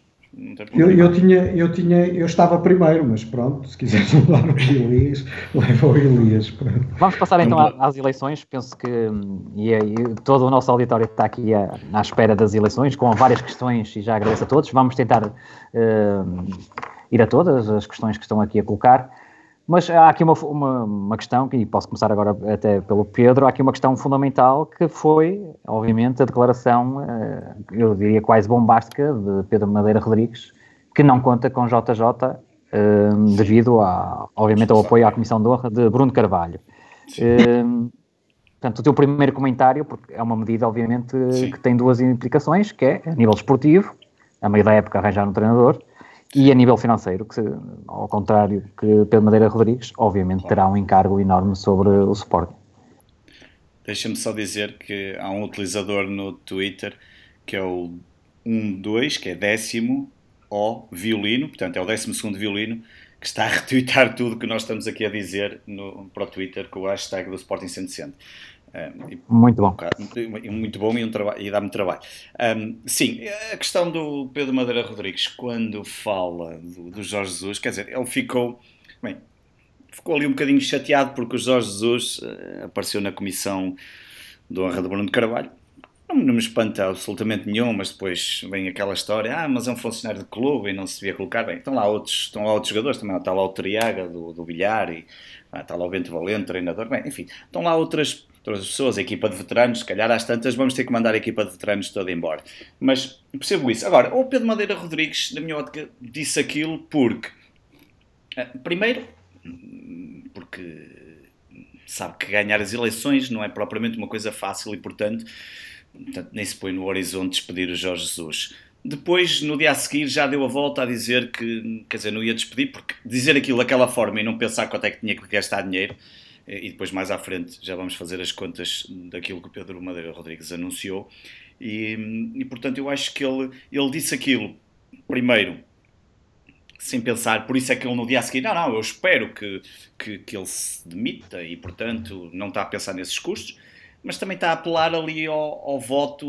Eu estava primeiro, mas pronto, se quiseres levar o Elias, leva o Elias. Pronto. Vamos passar então às eleições. Penso que e todo o nosso auditório está aqui à espera das eleições, com várias questões, e já agradeço a todos. Vamos tentar ir a todas as questões que estão aqui a colocar. Mas há aqui uma questão, e posso começar agora até pelo Pedro, há aqui uma questão fundamental que foi, obviamente, a declaração, eu diria quase bombástica, de Pedro Madeira Rodrigues, que não conta com JJ, devido, obviamente, ao apoio à Comissão de Honra de Bruno Carvalho. Portanto, o teu primeiro comentário, porque é uma medida, obviamente, que tem duas implicações, que é, a nível esportivo, a meio da época arranjar um treinador, e a nível financeiro, que ao contrário que Pedro Madeira Rodrigues, obviamente terá um encargo enorme sobre o Sporting. Deixa-me só dizer que há um utilizador no Twitter que é o 12, que é 10º O violino, portanto é o 12º violino, que está a retweetar tudo que nós estamos aqui a dizer para o Twitter com o hashtag do Sporting 160. Muito bom. Muito bom e dá-me trabalho. Sim, a questão do Pedro Madeira Rodrigues, quando fala do Jorge Jesus, quer dizer, ele ficou ali um bocadinho chateado porque o Jorge Jesus apareceu na comissão de honra de Bruno Carvalho. Não me espanta absolutamente nenhum, mas depois vem aquela história, mas é um funcionário de clube e não se devia colocar. Bem, estão lá outros jogadores, também está lá o Triaga do Bilhar, e está lá o Bento Valente, treinador, bem, enfim, estão lá outras pessoas, a equipa de veteranos, se calhar às tantas vamos ter que mandar a equipa de veteranos toda embora. Mas percebo isso. Agora, o Pedro Madeira Rodrigues, na minha ótica, disse aquilo porque, primeiro, porque sabe que ganhar as eleições não é propriamente uma coisa fácil e, portanto, nem se põe no horizonte despedir o Jorge Jesus. Depois, no dia a seguir, já deu a volta a dizer que, quer dizer, não ia despedir, porque dizer aquilo daquela forma e não pensar quanto é que tinha que gastar dinheiro, e depois mais à frente já vamos fazer as contas daquilo que o Pedro Madeira Rodrigues anunciou, e portanto eu acho que ele disse aquilo, primeiro, sem pensar, por isso é que ele no dia a seguir, eu espero que ele se demita e portanto não está a pensar nesses custos, mas também está a apelar ali ao voto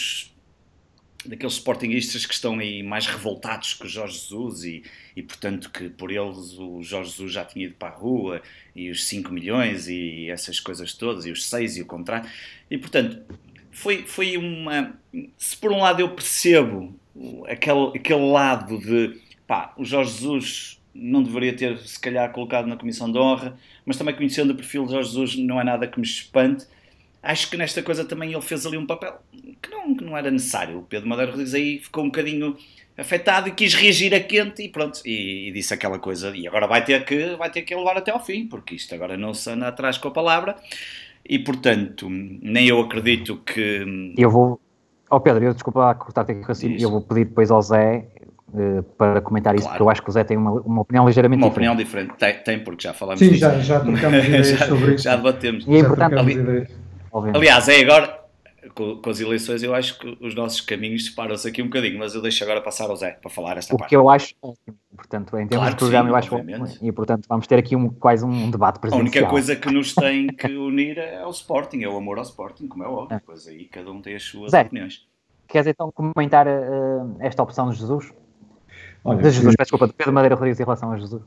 daqueles sportinguistas que estão aí mais revoltados com o Jorge Jesus e portanto que por eles o Jorge Jesus já tinha ido para a rua e os 5 milhões e essas coisas todas e os 6 e o contrato e portanto foi uma... Se por um lado eu percebo aquele lado de o Jorge Jesus não deveria ter se calhar colocado na Comissão de Honra, mas também conhecendo o perfil de Jorge Jesus não é nada que me espante. Acho que nesta coisa também ele fez ali um papel que não era necessário. O Pedro Madeira Rodrigues aí ficou um bocadinho afetado e quis reagir a quente e pronto, e disse aquela coisa. E agora vai ter que levar até ao fim, porque isto agora não se anda atrás com a palavra. E portanto, nem eu acredito que... Eu vou... Pedro, desculpa cortar-te aqui o raciocínio, eu vou pedir depois ao Zé para comentar isso, porque eu acho que o Zé tem uma opinião ligeiramente diferente. Uma opinião diferente, tem, porque já falámos disso. Sim, já trocamos ideias sobre isso. Já debatemos. E é importante... Aliás, agora, com as eleições, eu acho que os nossos caminhos separam-se aqui um bocadinho, mas eu deixo agora passar ao Zé para falar esta parte. O que eu acho ótimo, portanto, em termos de programa, eu acho ótimo, e portanto vamos ter aqui quase um debate presidencial. A única coisa que nos tem que unir é o Sporting, é o amor ao Sporting, como é óbvio, pois aí cada um tem as suas opiniões. Queres então comentar esta opção de Jesus? Olha, de Jesus, peço desculpa, de Pedro Madeira Rodrigues em relação a Jesus.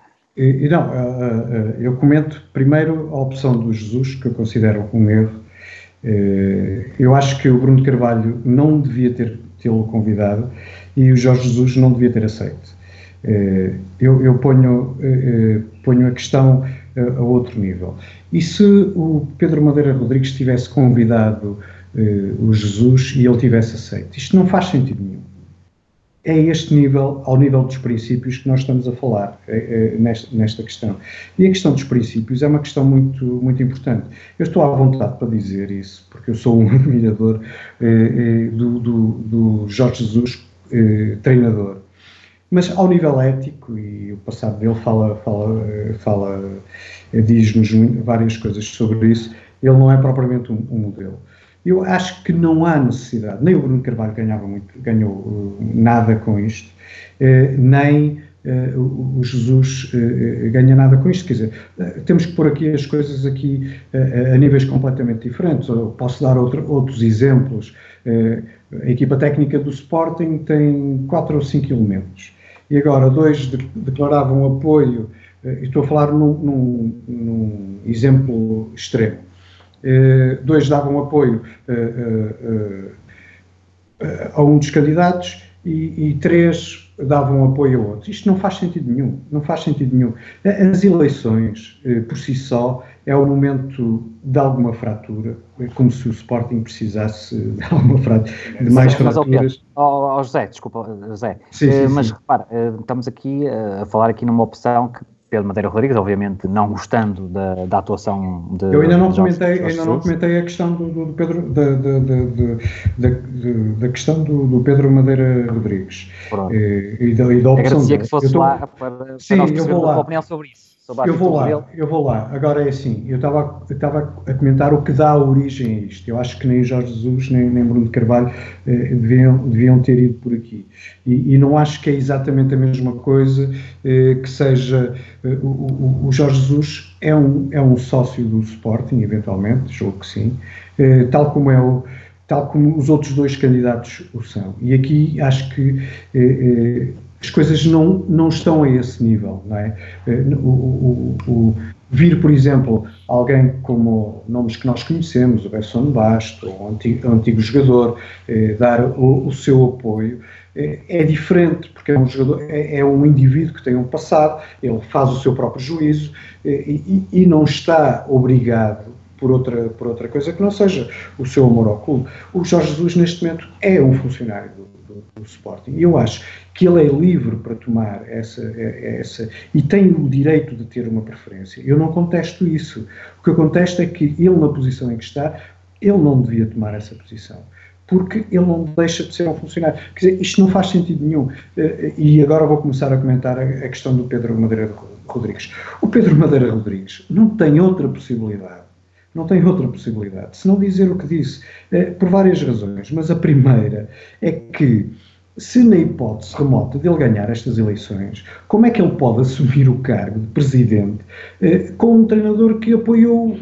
Eu comento primeiro a opção do Jesus, que eu considero um erro. Eu acho que o Bruno Carvalho não devia tê-lo convidado e o Jorge Jesus não devia ter aceito. Eu ponho a questão a outro nível. E se o Pedro Madeira Rodrigues tivesse convidado o Jesus e ele tivesse aceito? Isto não faz sentido nenhum. é este nível, ao nível dos princípios que nós estamos a falar nesta questão. E a questão dos princípios é uma questão muito, muito importante. Eu estou à vontade para dizer isso, porque eu sou um admirador do Jorge Jesus, treinador. Mas ao nível ético, e o passado dele diz-nos várias coisas sobre isso, ele não é propriamente um modelo. Eu acho que não há necessidade, nem o Bruno Carvalho ganhou nada com isto, nem o Jesus ganha nada com isto. Quer dizer, temos que pôr aqui as coisas aqui a níveis completamente diferentes. Eu posso dar outros exemplos. A equipa técnica do Sporting tem 4 ou 5 elementos. E agora 2 declaravam apoio, estou a falar num exemplo extremo. 2 davam apoio a um dos candidatos e 3 davam apoio a outro. Isto não faz sentido nenhum. Não faz sentido nenhum. As eleições, por si só, é o momento de alguma fratura, como se o Sporting precisasse de alguma fratura, de mais fraturas. José, desculpa, José. Sim. Repara, estamos aqui a falar aqui numa opção que Pedro Madeira Rodrigues, obviamente não gostando da atuação de... Eu ainda não comentei a questão do Pedro, da questão do Pedro Madeira Rodrigues e da opção. Agradecia que fosse lá para nós percebermos a tua opinião sobre isso. Eu vou lá. Agora é assim, eu estava a comentar o que dá origem a isto. Eu acho que nem Jorge Jesus, nem Bruno de Carvalho deviam ter ido por aqui. E não acho que é exatamente a mesma coisa que seja... O Jorge Jesus é um sócio do Sporting, eventualmente, julgo que sim, tal como os outros 2 candidatos o são. E aqui acho que as coisas não estão a esse nível, não é? Vir, por exemplo, alguém como nomes que nós conhecemos, o Besson Basto, um antigo jogador, dar o seu apoio, é diferente, porque é um jogador, é um indivíduo que tem um passado, ele faz o seu próprio juízo e não está obrigado por outra coisa que não seja o seu amor ao clube. O Jorge Jesus, neste momento, é um funcionário do Sporting. E eu acho que ele é livre para tomar essa e tem o direito de ter uma preferência. Eu não contesto isso. O que eu contesto é que ele, na posição em que está, ele não devia tomar essa posição. Porque ele não deixa de ser um funcionário. Quer dizer, isto não faz sentido nenhum. E agora vou começar a comentar a questão do Pedro Madeira Rodrigues. O Pedro Madeira Rodrigues não tem outra possibilidade. Se não dizer o que disse, por várias razões, mas a primeira é que, se na hipótese remota dele ganhar estas eleições, como é que ele pode assumir o cargo de presidente com um treinador que apoiou,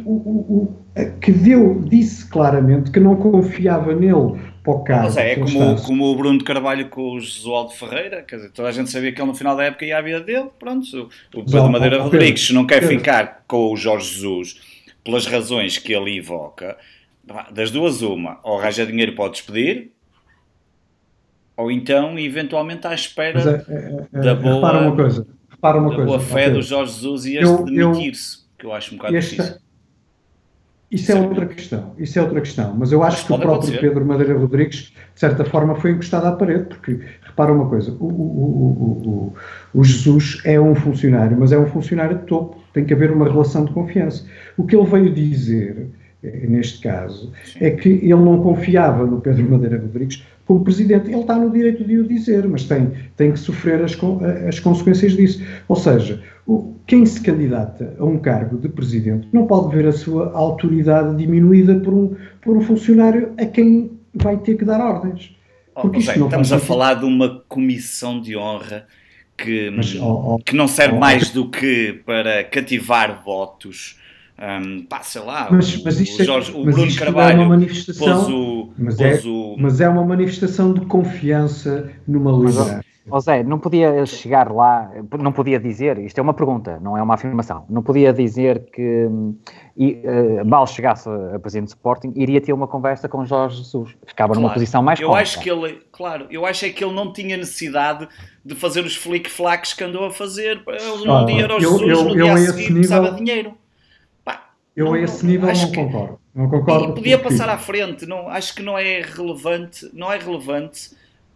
disse claramente que não confiava nele para o cargo? Mas como o Bruno de Carvalho com o Josualdo Ferreira, quer dizer, toda a gente sabia que ele no final da época ia à vida dele, pronto. O Pedro Madeira Rodrigues, se não quer ficar com o Jorge Jesus, pelas razões que ele evoca, das duas uma, ou arranja dinheiro para o despedir, ou então, eventualmente, à espera da boa fé do Jorge Jesus e demitir-se, que eu acho um bocado difícil. Isso é outra questão, mas eu acho que o próprio Pedro Madeira Rodrigues, de certa forma, foi encostado à parede, porque, repara uma coisa, o Jesus é um funcionário, mas é um funcionário de topo, tem que haver uma relação de confiança. O que ele veio dizer, neste caso, é que ele não confiava no Pedro Madeira Rodrigues como presidente. Ele está no direito de o dizer, mas tem que sofrer as consequências disso. Ou seja, quem se candidata a um cargo de presidente não pode ver a sua autoridade diminuída por um funcionário a quem vai ter que dar ordens. Estamos a falar de uma comissão de honra que não serve mais do que para cativar votos. Sei lá, o Bruno Carvalho é uma manifestação, mas é uma manifestação de confiança numa liderança. Zé, não podia chegar lá, não podia dizer, isto é uma pergunta, não é uma afirmação, não podia dizer que mal chegasse a presidente do Sporting, iria ter uma conversa com Jorge Jesus, ficava numa posição mais cómoda. Eu acho que ele não tinha necessidade de fazer os flic-flacs que andou a fazer, num dia era o Jesus, no dia a seguir precisava de dinheiro. Eu a esse nível não concordo. E podia passar à frente, acho que não é relevante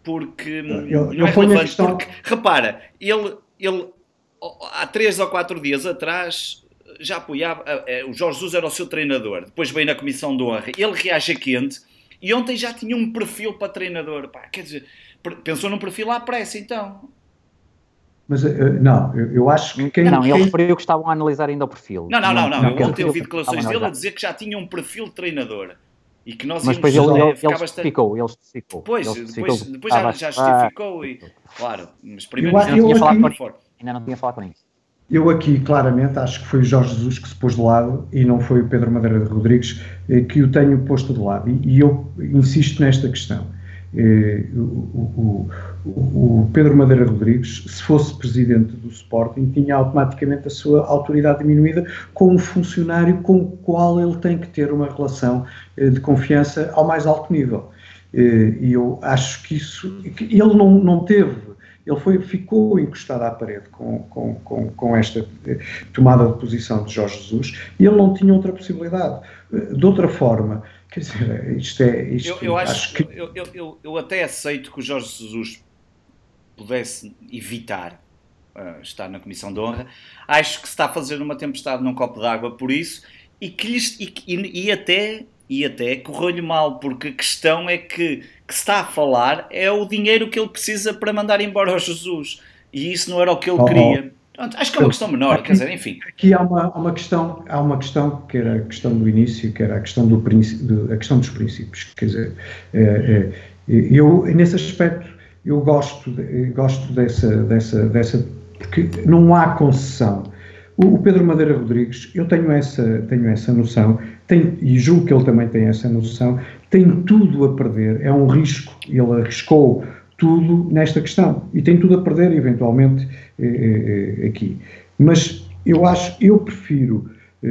porque não eu é ponho a relevante, questão... porque, repara, ele há 3 ou 4 dias atrás já apoiava, o Jorge Jesus era o seu treinador, depois veio na Comissão de Honra, ele reage quente, e ontem já tinha um perfil para treinador, pá, quer dizer, pensou num perfil à pressa, então. Mas não, eu acho que quem... Não, ele referiu que estavam a analisar ainda o perfil. Não, eu ontem ouvi que declarações dele a dizer que já tinha um perfil de treinador. E que nós mas íamos depois ele ficar bastante... especificou. Pois, depois já justificou e... Claro, mas primeiro ainda não tinha falado com ninguém. Eu aqui, claramente, acho que foi o Jorge Jesus que se pôs de lado e não foi o Pedro Madeira Rodrigues que o tenho posto de lado. E eu insisto nesta questão. O Pedro Madeira Rodrigues, se fosse presidente do Sporting, tinha automaticamente a sua autoridade diminuída com um funcionário com o qual ele tem que ter uma relação de confiança ao mais alto nível. E eu acho que isso... Ele não teve... Ele ficou encostado à parede com esta tomada de posição de Jorge Jesus e ele não tinha outra possibilidade. De outra forma, quer dizer, eu até aceito que o Jorge Jesus pudesse evitar estar na Comissão de Honra. Acho que se está a fazer uma tempestade num copo d'água por isso e até correu-lhe mal, porque a questão é que se está a falar é o dinheiro que ele precisa para mandar embora o Jesus, e isso não era o que ele queria. Portanto, acho que é uma questão menor, quer dizer, enfim. Aqui há uma questão que era a questão do início, que era a questão a questão dos princípios, quer dizer, eu nesse aspecto eu gosto dessa porque não há concessão. O Pedro Madeira Rodrigues, eu tenho essa noção, e julgo que ele também tem essa noção, tem tudo a perder, é um risco, ele arriscou tudo nesta questão, e tem tudo a perder, eventualmente, aqui. Mas eu prefiro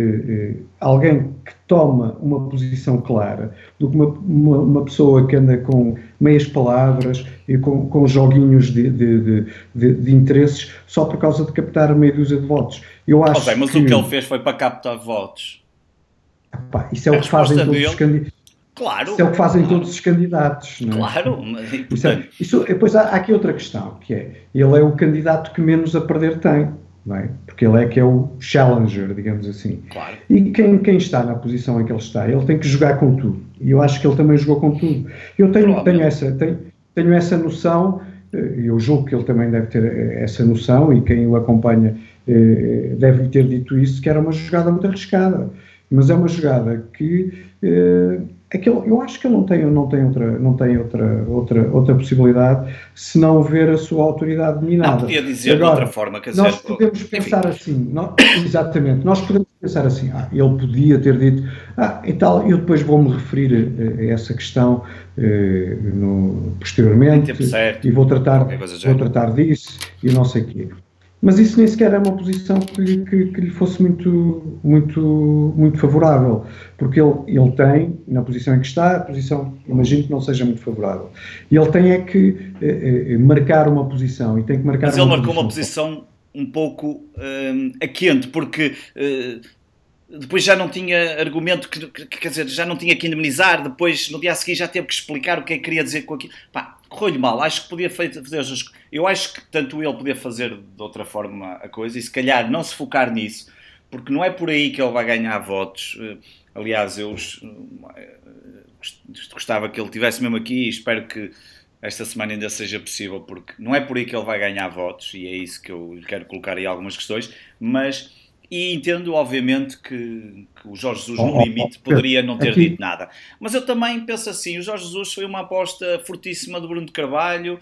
alguém que toma uma posição clara do que uma pessoa que anda com meias palavras e com joguinhos de interesses só por causa de captar meia dúzia de votos. Mas o que ele fez foi para captar votos. Isso é o que fazem todos os candidatos. Claro. Isso é o que fazem todos os candidatos. Não é? Claro. Portanto... Depois há aqui outra questão, que é, ele é o candidato que menos a perder tem. Não é? Porque ele é que é o challenger, digamos assim. Claro. E quem está na posição em que ele está, ele tem que jogar com tudo. E eu acho que ele também jogou com tudo. Eu tenho essa noção, eu julgo que ele também deve ter essa noção, e quem o acompanha deve ter dito isso, que era uma jogada muito arriscada. Mas é uma jogada que eu acho que ele não tem outra possibilidade se não ver a sua autoridade minada. Não podia dizer de outra forma. Quer dizer, nós podemos pensar assim, exatamente, nós podemos pensar assim, ele podia ter dito, e tal, eu depois vou-me referir a essa questão posteriormente, e vou tratar disso, e não sei o quê. Mas isso nem sequer é uma posição que lhe fosse muito favorável, porque ele tem, na posição em que está, a posição, imagino que não seja muito favorável. E ele tem que marcar uma posição, e tem que marcar. Mas ele marcou uma posição um pouco a quente, porque depois já não tinha argumento, quer dizer, já não tinha que indemnizar, depois no dia a seguir já teve que explicar o que é que queria dizer com aquilo. Correu-lhe mal, acho que podia fazer. Eu acho que tanto ele podia fazer de outra forma a coisa, e se calhar não se focar nisso, porque não é por aí que ele vai ganhar votos. Aliás, eu gostava que ele estivesse mesmo aqui, e espero que esta semana ainda seja possível, porque não é por aí que ele vai ganhar votos, e é isso que eu quero colocar aí algumas questões, mas... E entendo, obviamente, que o Jorge Jesus, no limite, poderia não ter dito nada. Mas eu também penso assim, o Jorge Jesus foi uma aposta fortíssima do Bruno de Carvalho,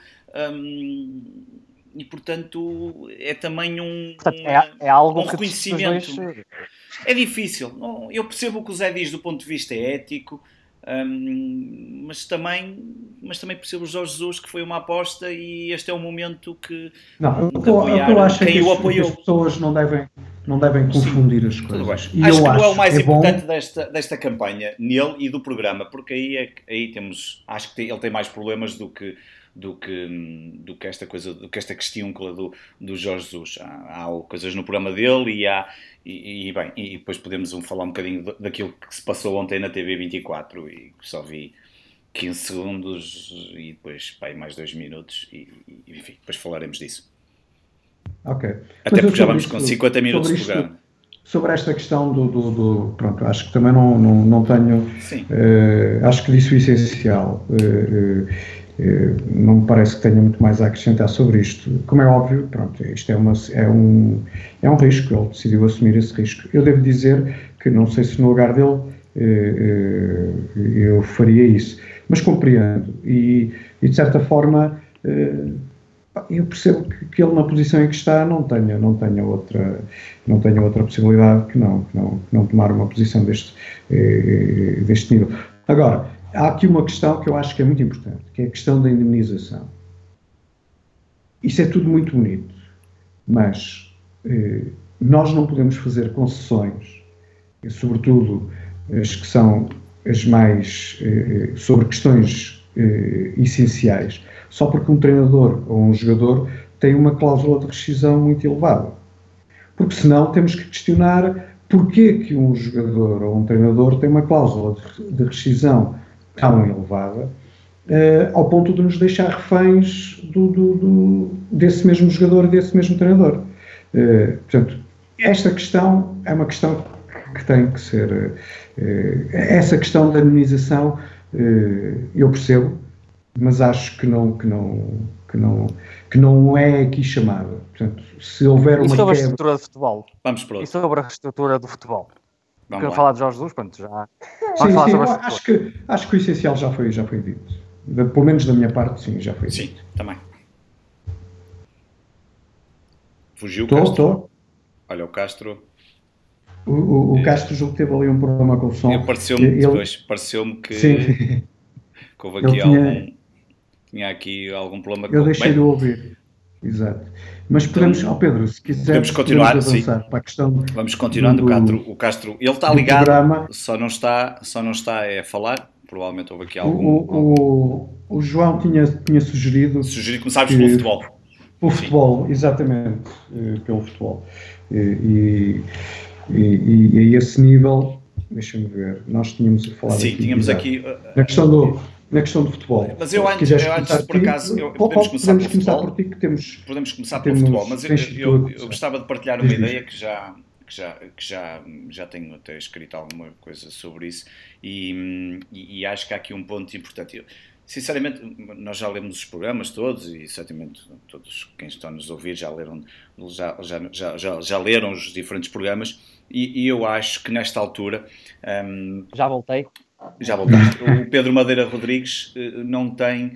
e, portanto, é também algo um reconhecimento. É difícil. Eu percebo o que o Zé diz do ponto de vista ético, mas também percebo o Jorge Jesus, que foi uma aposta, e este é o momento que eu acho que as pessoas não devem confundir as coisas. Acho que não é o mais importante desta campanha, nele e do programa, porque aí temos, acho que ele tem mais problemas do que esta coisa, do que esta questão do Jorge Jesus. Há coisas no programa dele e depois podemos falar um bocadinho daquilo que se passou ontem na TV24, e só vi 15 segundos e depois mais 2 minutos e enfim, depois falaremos disso. Ok. Até porque já vamos com 50 minutos de programa. Sobre esta questão pronto, acho que também não tenho, acho que disse o essencial, não me parece que tenha muito mais a acrescentar sobre isto. Como é óbvio, pronto, isto é um risco, ele decidiu assumir esse risco. Eu devo dizer que não sei se no lugar dele eu faria isso, mas compreendo e de certa forma eu percebo que ele na posição em que está não tenha outra possibilidade que não tomar uma posição deste nível. Agora, há aqui uma questão que eu acho que é muito importante, que é a questão da indemnização. Isso é tudo muito bonito, mas nós não podemos fazer concessões, sobretudo as que são as mais sobre questões essenciais, só porque um treinador ou um jogador tem uma cláusula de rescisão muito elevada. Porque senão temos que questionar porquê que um jogador ou um treinador tem uma cláusula de rescisão tão elevada, ao ponto de nos deixar reféns desse mesmo jogador e desse mesmo treinador. Portanto, esta questão é uma questão que tem que ser... essa questão da indemnização eu percebo, mas acho que não é aqui chamada. Portanto, se houver uma sobre a estrutura de futebol? Vamos para outro. E sobre a estrutura do futebol? Porque falar de Jorge Jesus, pronto, já... Sim, acho que o essencial já foi dito. Pelo menos da minha parte, sim, já foi dito. Sim, também. Fugiu o Castro? Estou. Olha, o Castro... O Castro julgo que teve ali um problema com o som. Pareceu-me que... Sim. Que houve aqui tinha aqui algum problema com... Eu deixei de ouvir. Exato. Mas podemos, Pedro, se quiser, podemos continuar, avançar para a questão. Vamos continuando. O Castro, ele está ligado, programa. só não está a falar. Provavelmente houve aqui algum... O João tinha sugerido que começámos pelo futebol. Pelo futebol, exatamente. Pelo futebol. E a esse nível, deixa-me ver, nós tínhamos falado aqui. Sim, tínhamos aqui... Na questão do futebol. Mas eu antes por acaso, podemos começar pelo futebol. Por ti, que podemos começar pelo futebol, mas eu gostava de partilhar uma ideia que já tenho até escrito alguma coisa sobre isso e acho que há aqui um ponto importante. Sinceramente, nós já lemos os programas todos e certamente todos quem estão a nos ouvir já leram os diferentes programas e eu acho que nesta altura... Já voltei. Já voltaste. O Pedro Madeira Rodrigues não tem...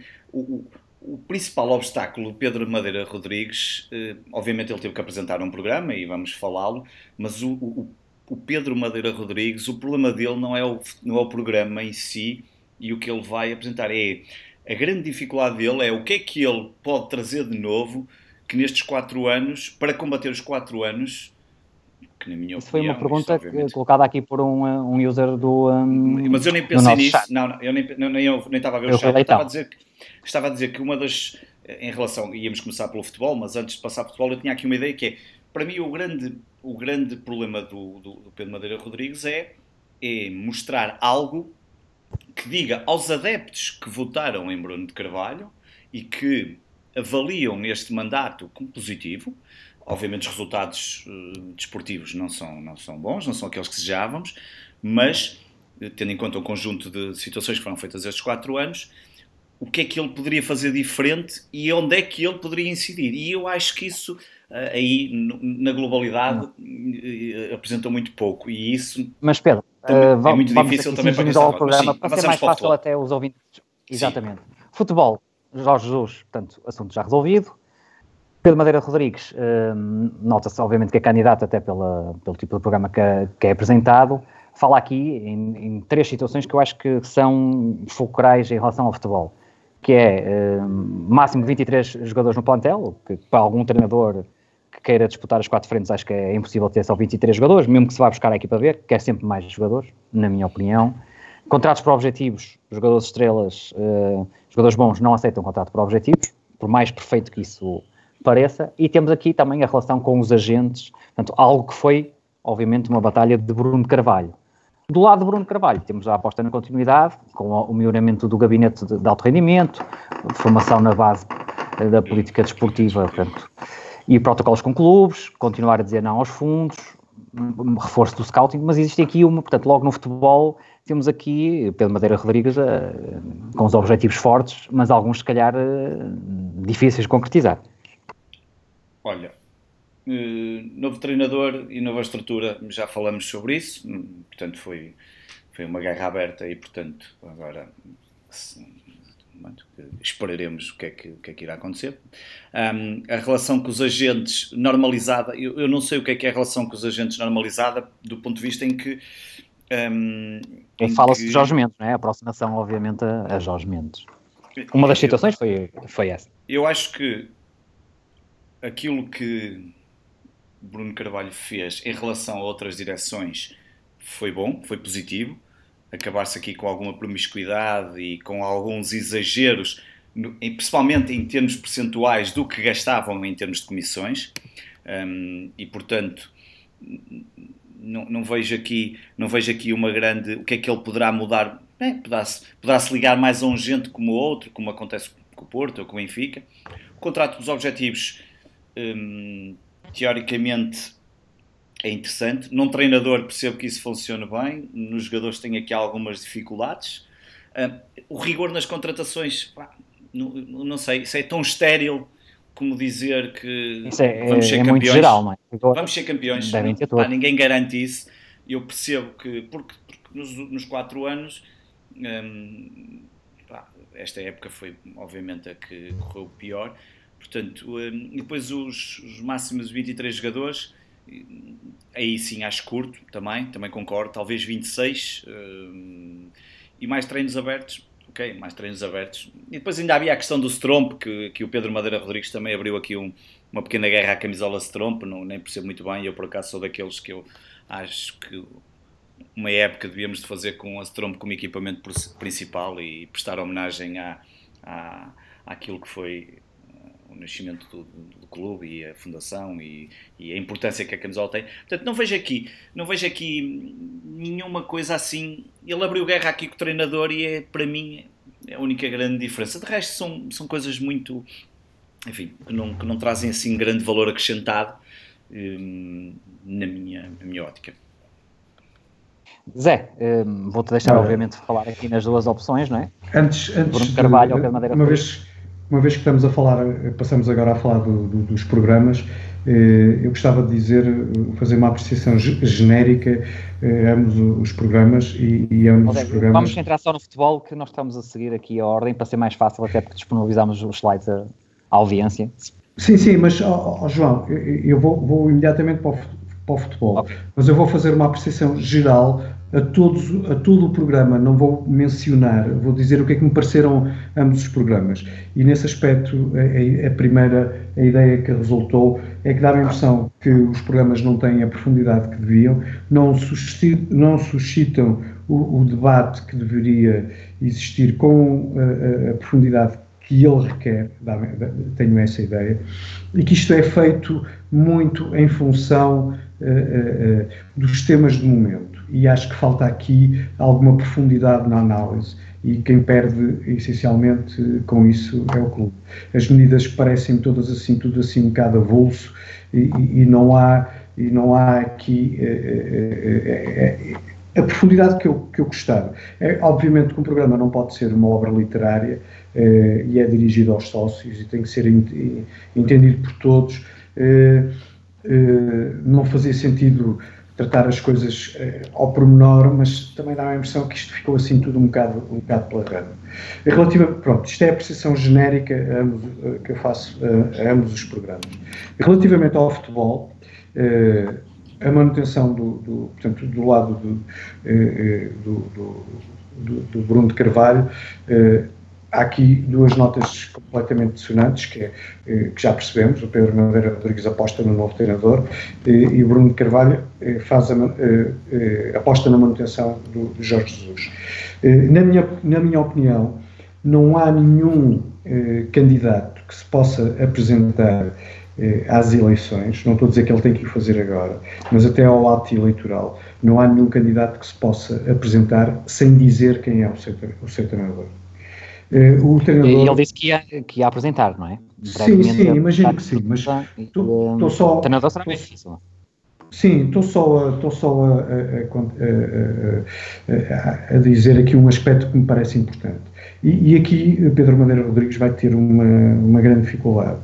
O principal obstáculo do Pedro Madeira Rodrigues, obviamente ele teve que apresentar um programa e vamos falá-lo, mas o Pedro Madeira Rodrigues, o problema dele não é o programa em si e o que ele vai apresentar. A grande dificuldade dele é o que é que ele pode trazer de novo que nestes 4 anos, para combater os 4 anos... Que, na minha opinião, foi uma pergunta colocada aqui por um user do... mas eu nem pensei nisso. Não, eu nem estava a ver o chat. Estava a dizer que uma das... Em relação... Íamos começar pelo futebol, mas antes de passar para o futebol eu tinha aqui uma ideia que é... Para mim o grande problema do Pedro Madeira Rodrigues é mostrar algo que diga aos adeptos que votaram em Bruno de Carvalho e que avaliam este mandato como positivo. Obviamente os resultados desportivos não são bons, não são aqueles que desejávamos, mas, tendo em conta o conjunto de situações que foram feitas estes 4 anos, o que é que ele poderia fazer diferente e onde é que ele poderia incidir? E eu acho que isso, aí, na globalidade, apresentou muito pouco. E isso mas, Pedro, é muito difícil também para quem está programa, para ser mais fácil até os ouvintes. Exatamente. Sim. Futebol, Jorge Jesus, portanto, assunto já resolvido. Pedro Madeira Rodrigues, nota-se obviamente que é candidato até pelo tipo de programa que é apresentado, fala aqui em 3 situações que eu acho que são fulcrais em relação ao futebol, que é máximo 23 jogadores no plantel, que para algum treinador que queira disputar as 4 frentes acho que é impossível ter só 23 jogadores, mesmo que se vá buscar a equipa a ver, quer sempre mais jogadores, na minha opinião. Contratos por objetivos, jogadores estrelas, jogadores bons não aceitam contrato por objetivos, por mais perfeito que isso pareça, e temos aqui também a relação com os agentes, portanto, algo que foi, obviamente, uma batalha de Bruno de Carvalho. Do lado de Bruno Carvalho, temos a aposta na continuidade, com o melhoramento do gabinete de alto rendimento, formação na base da política desportiva, portanto, e protocolos com clubes, continuar a dizer não aos fundos, reforço do scouting, mas existe aqui portanto, logo no futebol, temos aqui Pedro Madeira Rodrigues com os objetivos fortes, mas alguns, se calhar, difíceis de concretizar. Olha, novo treinador e nova estrutura, já falamos sobre isso, portanto foi uma guerra aberta e, portanto, agora esperaremos o que é que irá acontecer. A relação com os agentes normalizada, eu não sei o que é a relação com os agentes normalizada, do ponto de vista em que... Fala-se de Jorge Mendes, não é? A aproximação, obviamente, a Jorge Mendes. Uma das situações foi essa. Eu acho que aquilo que Bruno Carvalho fez em relação a outras direções foi bom, foi positivo. Acabar-se aqui com alguma promiscuidade e com alguns exageros, principalmente em termos percentuais do que gastavam em termos de comissões, e portanto não vejo aqui uma grande... O que é que ele poderá mudar? Poderá-se ligar mais a um agente como o outro, como acontece com o Porto ou com o Benfica. O contrato dos objetivos, teoricamente, é interessante. Num treinador percebo que isso funciona bem, nos jogadores tem aqui algumas dificuldades. O rigor nas contratações, não sei, isso é tão estéril como dizer que vamos ser campeões. Muito geral, não é? Vamos ser campeões. Ninguém garante isso. Eu percebo que, porque nos 4 anos, esta época foi obviamente a que correu pior. Portanto, e depois os máximos 23 jogadores, aí sim acho curto, também concordo, talvez 26, e mais treinos abertos, mais treinos abertos. E depois ainda havia a questão do Stromp, que o Pedro Madeira Rodrigues também abriu aqui uma pequena guerra à camisola Stromp, nem percebo muito bem, eu por acaso sou daqueles que eu acho que uma época devíamos de fazer com a Stromp como equipamento principal e prestar homenagem àquilo que foi o nascimento do clube e a fundação e a importância que a camisola tem. Portanto, não vejo aqui nenhuma coisa assim. Ele abriu guerra aqui com o treinador e para mim é a única grande diferença. De resto são coisas muito, enfim, que não trazem assim grande valor acrescentado na minha ótica. Zé, vou-te deixar obviamente falar aqui nas duas opções, não é? Antes Bruno Carvalho ou Pedro Madeira Rodrigues. Uma vez que estamos a falar, passamos agora a falar dos programas, eu gostava de fazer uma apreciação genérica a ambos os programas e ambos os programas... Vamos centrar só no futebol, que nós estamos a seguir aqui a ordem, para ser mais fácil, até porque disponibilizamos os slides à audiência. Sim, mas João, eu vou imediatamente para o futebol, okay. Mas eu vou fazer uma apreciação geral a todo o programa, não vou mencionar, vou dizer o que é que me pareceram ambos os programas. E nesse aspecto, a ideia que resultou é que dava a impressão que os programas não têm a profundidade que deviam, não suscitam o debate que deveria existir com a profundidade que ele requer, tenho essa ideia, e que isto é feito muito em função dos temas do momento. E acho que falta aqui alguma profundidade na análise e quem perde essencialmente com isso é o clube. As medidas parecem todas assim, tudo assim um bocado avulso e não há aqui a profundidade que eu gostava. Obviamente que um programa não pode ser uma obra literária e é dirigido aos sócios e tem que ser entendido por todos. Não fazia sentido tratar as coisas ao pormenor, mas também dá a impressão que isto ficou assim tudo um bocado pela rama. Isto é a apreciação genérica que eu faço a ambos os programas. Relativamente ao futebol, a manutenção portanto, do lado do Bruno de Carvalho, há aqui duas notas completamente dissonantes, que já percebemos. O Pedro Madeira Rodrigues aposta no novo treinador e o Bruno de Carvalho aposta na manutenção do Jorge Jesus. Na minha opinião, não há nenhum candidato que se possa apresentar às eleições, não estou a dizer que ele tem que o fazer agora, mas até ao ato eleitoral, não há nenhum candidato que se possa apresentar sem dizer quem é o seu treinador. O treinador... Ele disse que ia apresentar, não é? Sim, imagino que sim, mas estou só... O treinador será bem isso. Sim, estou só a dizer aqui um aspecto que me parece importante. E aqui Pedro Madeira Rodrigues vai ter uma grande dificuldade.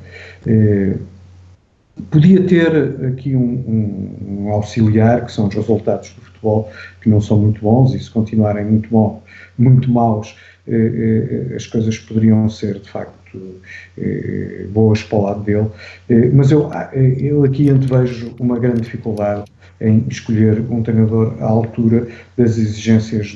Podia ter aqui um auxiliar, que são os resultados do futebol, que não são muito bons, e se continuarem muito maus, as coisas poderiam ser, de facto, boas para o lado dele, mas eu aqui antevejo uma grande dificuldade em escolher um treinador à altura das exigências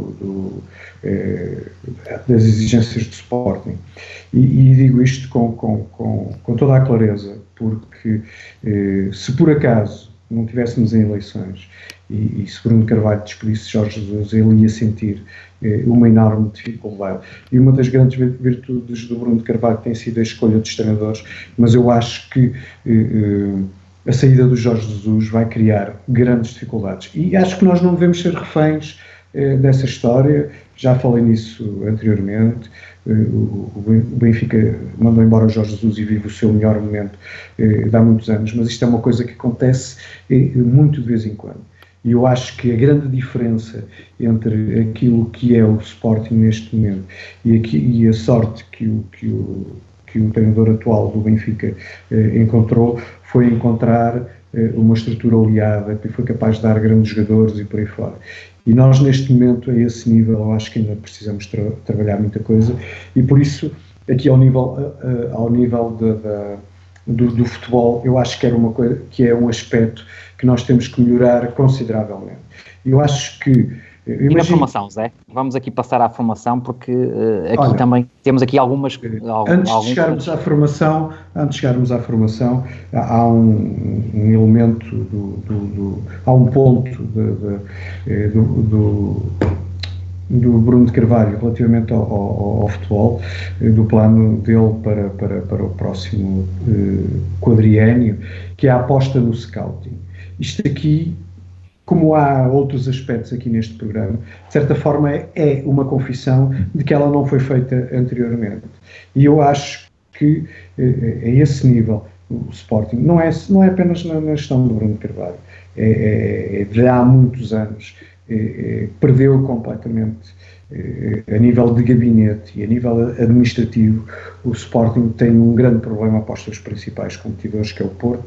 das exigências do Sporting. E digo isto com toda a clareza, porque se por acaso não tivéssemos em eleições e se Bruno Carvalho despedisse Jorge Jesus, ele ia sentir uma enorme dificuldade. E uma das grandes virtudes do Bruno Carvalho tem sido a escolha dos treinadores, mas eu acho que a saída do Jorge Jesus vai criar grandes dificuldades. E acho que nós não devemos ser reféns dessa história, já falei nisso anteriormente. O Benfica mandou embora o Jorge Jesus e vive o seu melhor momento de há muitos anos, mas isto é uma coisa que acontece muito de vez em quando. E eu acho que a grande diferença entre aquilo que é o Sporting neste momento e a sorte que o treinador atual do Benfica encontrou foi encontrar uma estrutura oleada que foi capaz de dar grandes jogadores e por aí fora. E nós neste momento, a esse nível, eu acho que ainda precisamos trabalhar muita coisa, e por isso, aqui ao nível do futebol, eu acho que era que é um aspecto que nós temos que melhorar consideravelmente. Eu acho que... E na formação, Zé? Vamos aqui passar à formação, porque aqui também temos aqui algumas... Antes de chegarmos à formação, há um elemento há um ponto do Bruno de Carvalho relativamente ao futebol, do plano dele para o próximo quadriênio, que é a aposta no scouting. Isto aqui, como há outros aspectos aqui neste programa, de certa forma é uma confissão de que ela não foi feita anteriormente. E eu acho que a esse nível o Sporting não é apenas na gestão do Bruno Carvalho, de há muitos anos, perdeu completamente a nível de gabinete e a nível administrativo. O Sporting tem um grande problema para os seus principais competidores, que é o Porto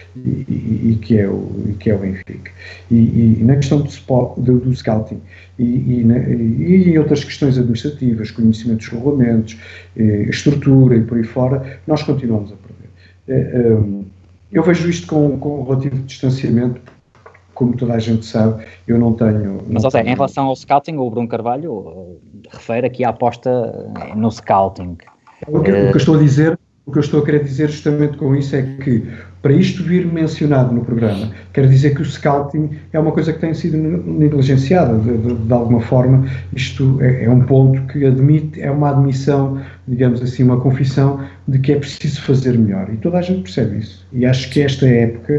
e que é o Benfica. E na questão do scouting e em outras questões administrativas, conhecimento dos regulamentos, estrutura e por aí fora, nós continuamos a perder. Eu vejo isto com relativo distanciamento. Como toda a gente sabe, eu não tenho... Mas, José, em relação ao scouting, o Bruno Carvalho refere aqui a aposta no scouting. O que eu estou a querer dizer justamente com isso é que, para isto vir mencionado no programa, quero dizer que o scouting é uma coisa que tem sido negligenciada, de alguma forma. Isto é um ponto que é uma admissão, digamos assim, uma confissão de que é preciso fazer melhor. E toda a gente percebe isso. E acho que esta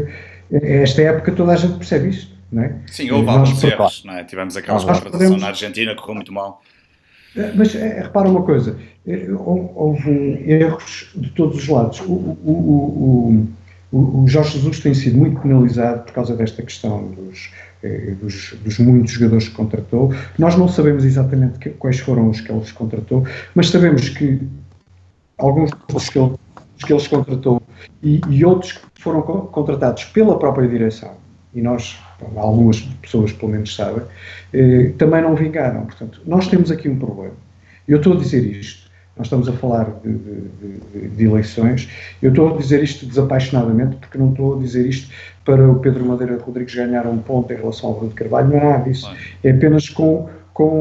época toda a gente percebe isto, não é? Sim, houve alguns erros, não é? Tivemos aquela contratação na Argentina, correu muito mal. Mas repara uma coisa, houve erros de todos os lados. O Jorge Jesus tem sido muito penalizado por causa desta questão dos muitos jogadores que contratou. Nós não sabemos exatamente quais foram os que ele contratou, mas sabemos que alguns dos que eles contratou e outros que foram contratados pela própria direção, e nós, algumas pessoas pelo menos sabem, também não vingaram. Portanto, nós temos aqui um problema. Eu estou a dizer isto, nós estamos a falar de eleições, eu estou a dizer isto desapaixonadamente, porque não estou a dizer isto para o Pedro Madeira Rodrigues ganhar um ponto em relação ao Bruno de Carvalho, não é nada disso. É apenas com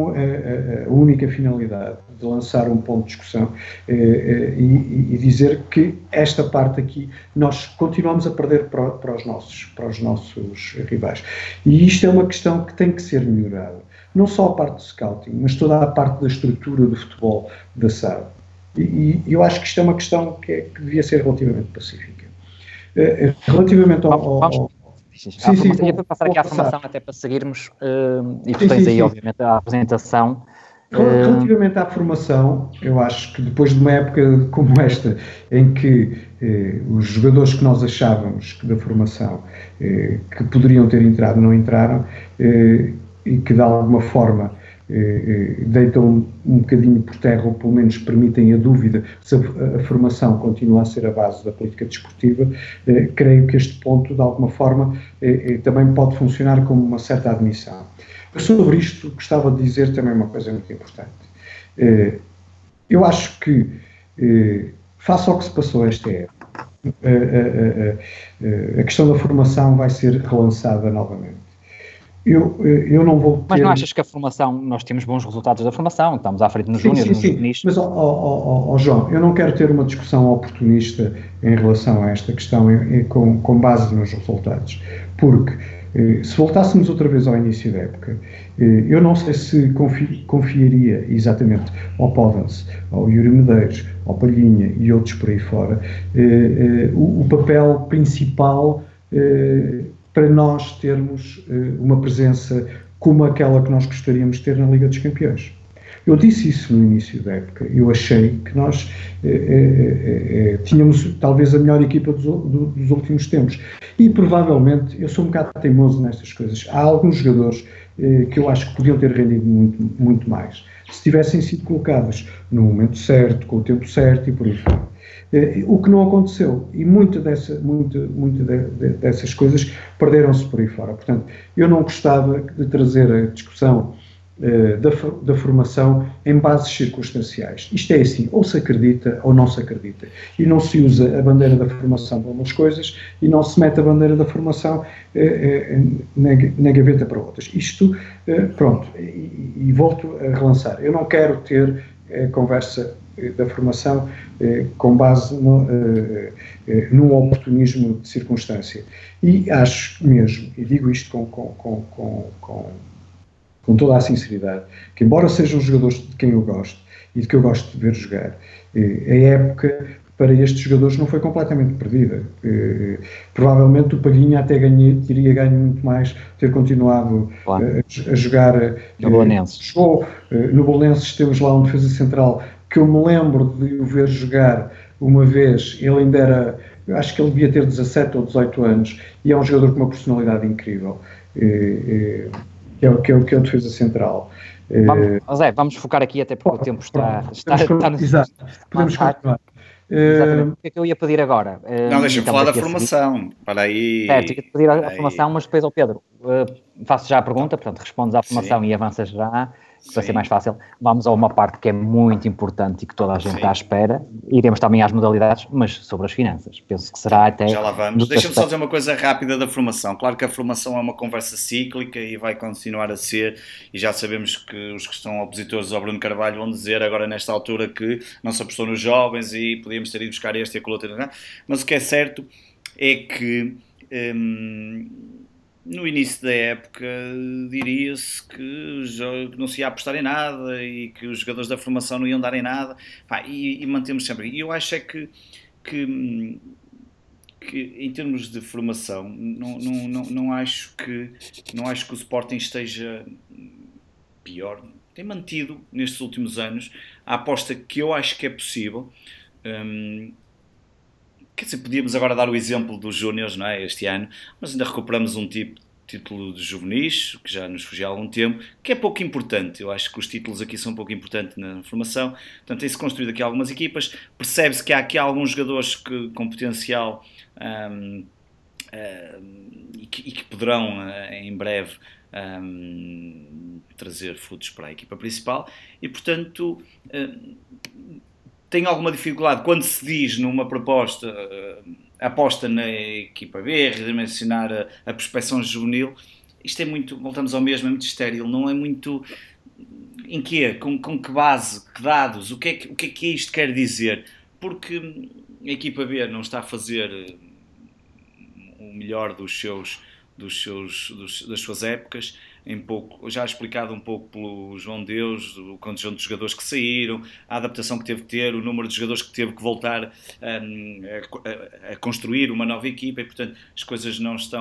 a única finalidade de lançar um ponto de discussão e dizer que esta parte aqui nós continuamos a perder para os nossos rivais. E isto é uma questão que tem que ser melhorada. Não só a parte do scouting, mas toda a parte da estrutura do futebol da SAD. E eu acho que isto é uma questão que devia ser relativamente pacífica. Relativamente Vamos. Sim, ia passar aqui à formação até para seguirmos, e tu tens aí, obviamente, a apresentação. Relativamente à formação, eu acho que depois de uma época como esta, em que os jogadores que nós achávamos da formação que poderiam ter entrado não entraram, e que de alguma forma deitam um bocadinho por terra, ou pelo menos permitem a dúvida se a formação continua a ser a base da política desportiva, creio que este ponto, de alguma forma, também pode funcionar como uma certa admissão. Mas sobre isto, gostava de dizer também uma coisa muito importante. Eu acho que, face ao que se passou esta época, a questão da formação vai ser relançada novamente. Eu não vou ter... Mas não achas que a formação, nós temos bons resultados da formação, estamos à frente nos júniores, nos juvenis? Mas, João, eu não quero ter uma discussão oportunista em relação a esta questão com base nos resultados, porque se voltássemos outra vez ao início da época, eu não sei se confiaria exatamente ao Pódense, ao Yuri Medeiros, ao Palhinha e outros por aí fora, o papel principal para nós termos uma presença como aquela que nós gostaríamos de ter na Liga dos Campeões. Eu disse isso no início da época. Eu achei que nós tínhamos talvez a melhor equipa dos últimos tempos. E provavelmente, eu sou um bocado teimoso nestas coisas. Há alguns jogadores que eu acho que podiam ter rendido muito, muito mais, se tivessem sido colocados no momento certo, com o tempo certo e por aí fora. O que não aconteceu, e muitas dessas coisas perderam-se por aí fora. Portanto, eu não gostava de trazer a discussão da formação em bases circunstanciais. Isto é assim, ou se acredita ou não se acredita. E não se usa a bandeira da formação para umas coisas e não se mete a bandeira da formação na gaveta para outras. Isto, pronto, e volto a relançar. Eu não quero ter conversa da formação com base num oportunismo de circunstância. E acho mesmo, e digo isto com toda a sinceridade, que embora sejam jogadores de quem eu gosto e de que eu gosto de ver jogar, a época para estes jogadores não foi completamente perdida. Provavelmente o Palhinha até teria ganho muito mais ter continuado a jogar no Belenenses. Jogou no Belenenses, temos lá um defesa central que eu me lembro de o ver jogar uma vez. Ele ainda era, acho que ele devia ter 17 ou 18 anos, e é um jogador com uma personalidade incrível, que é o defesa central. Vamos focar aqui, até porque o tempo está exato, podemos continuar. Exatamente. O que é que eu ia pedir agora? Não, deixa-me falar da formação. Para aí. Certo, ia-te pedir a formação, mas depois ao Pedro. Faço já a pergunta, portanto, respondes à formação e avanças já, que vai ser mais fácil. Vamos a uma parte que é muito importante e que toda a gente está à espera. Iremos também às modalidades, mas sobre as finanças. Penso que será até... Já lá vamos. Deixa-me só dizer uma coisa rápida da formação. Claro que a formação é uma conversa cíclica e vai continuar a ser, e já sabemos que os que estão opositores ao Bruno Carvalho vão dizer agora nesta altura que não se apostou nos jovens e podíamos ter ido buscar este e aquele outro. Mas o que é certo é que... no início da época diria-se que não se ia apostar em nada e que os jogadores da formação não iam dar em nada, e mantemos sempre. E eu acho é que em termos de formação não acho que o Sporting esteja pior. Tem mantido nestes últimos anos a aposta que eu acho que é possível. Quer dizer, podíamos agora dar o exemplo dos Júniores, não é, este ano, mas ainda recuperamos um título de juvenis, que já nos fugia há algum tempo, que é pouco importante. Eu acho que os títulos aqui são pouco importantes na formação. Portanto, tem-se construído aqui algumas equipas. Percebe-se que há aqui alguns jogadores com potencial e que poderão, em breve, trazer frutos para a equipa principal. E, portanto... tenho alguma dificuldade quando se diz numa proposta aposta na equipa B, redimensionar a prospeção juvenil. Isto é muito, voltamos ao mesmo, é muito estéril, não é muito... Em quê? Com que base? Que dados? O que é que isto quer dizer? Porque a equipa B não está a fazer o melhor das suas épocas. já explicado um pouco pelo João Deus, o conjunto de jogadores que saíram, a adaptação que teve que ter, o número de jogadores que teve que voltar a construir uma nova equipa, e portanto as coisas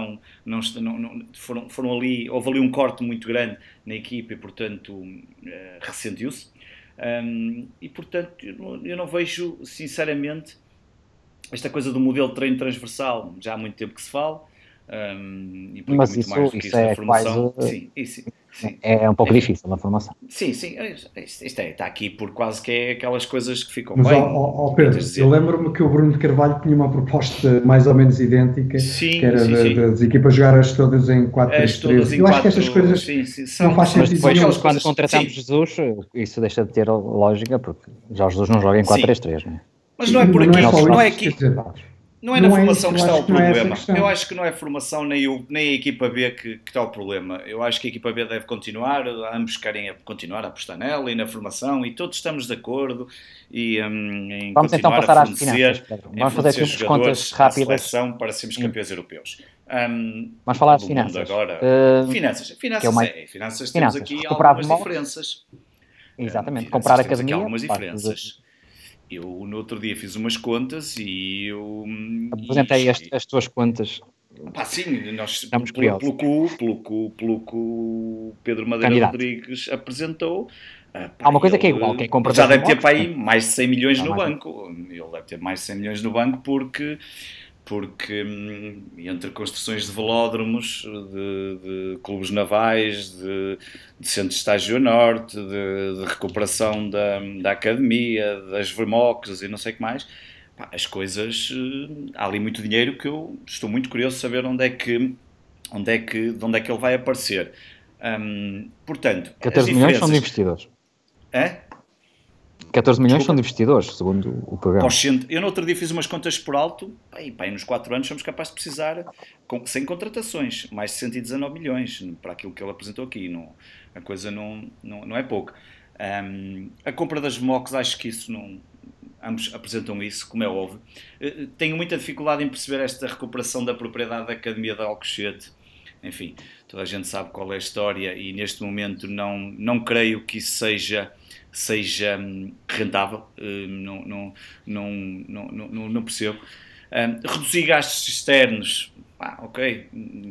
foram ali, houve ali um corte muito grande na equipa e portanto ressentiu-se. E portanto eu não vejo sinceramente esta coisa do modelo de treino transversal, já há muito tempo que se fala. Mas muito mais do que isso na formação. Quase, sim. É um pouco difícil na formação. Sim, isto está aqui por quase que é aquelas coisas que ficam mas, bem. Pedro, eu lembro-me que o Bruno de Carvalho tinha uma proposta mais ou menos idêntica, que era das equipas jogar todas em 4-3-3. Eu acho que estas coisas não faz sentido. Depois, quando contratamos Jesus, isso deixa de ter lógica, porque já Jesus não joga em 4-3-3, não é? Mas não é por aqui, não é aqui. Não é na formação que está o problema. Eu acho que não é a formação nem a equipa B que está o problema. Eu acho que a equipa B deve continuar, ambos querem continuar a apostar nela e na formação, e todos estamos de acordo em vamos então passar às finanças. Vamos fazer aqui umas contas rápidas para sermos campeões europeus. Vamos falar de finanças. Agora, finanças temos aqui algumas diferenças. Exatamente, comprar academia. Algumas diferenças. Eu, no outro dia, fiz umas contas e eu... Apresentei as tuas contas. Sim, nós, pelo que o Pedro Madeira Rodrigues apresentou... Há uma coisa que é igual, que é compra já deve ter para aí mais de 100 milhões no banco. Ele deve ter mais de 100 milhões no banco porque entre construções de velódromos, de clubes navais, de centros de estágio a norte, de recuperação da academia, das VMOCs e não sei o que mais, as coisas, há ali muito dinheiro que eu estou muito curioso de saber de onde é que ele vai aparecer. Portanto, 14 milhões são de investidores. 14 milhões são de investidores, segundo o programa. Eu no outro dia fiz umas contas por alto, nos 4 anos somos capazes de precisar, sem contratações, mais de 119 milhões para aquilo que ele apresentou aqui. A coisa não é pouco. A compra das VMOCs, acho que isso não... Ambos apresentam isso, como é óbvio. Tenho muita dificuldade em perceber esta recuperação da propriedade da Academia de Alcochete. Enfim, toda a gente sabe qual é a história e neste momento não creio que isso seja rentável, não percebo. Reduzir gastos externos, ok.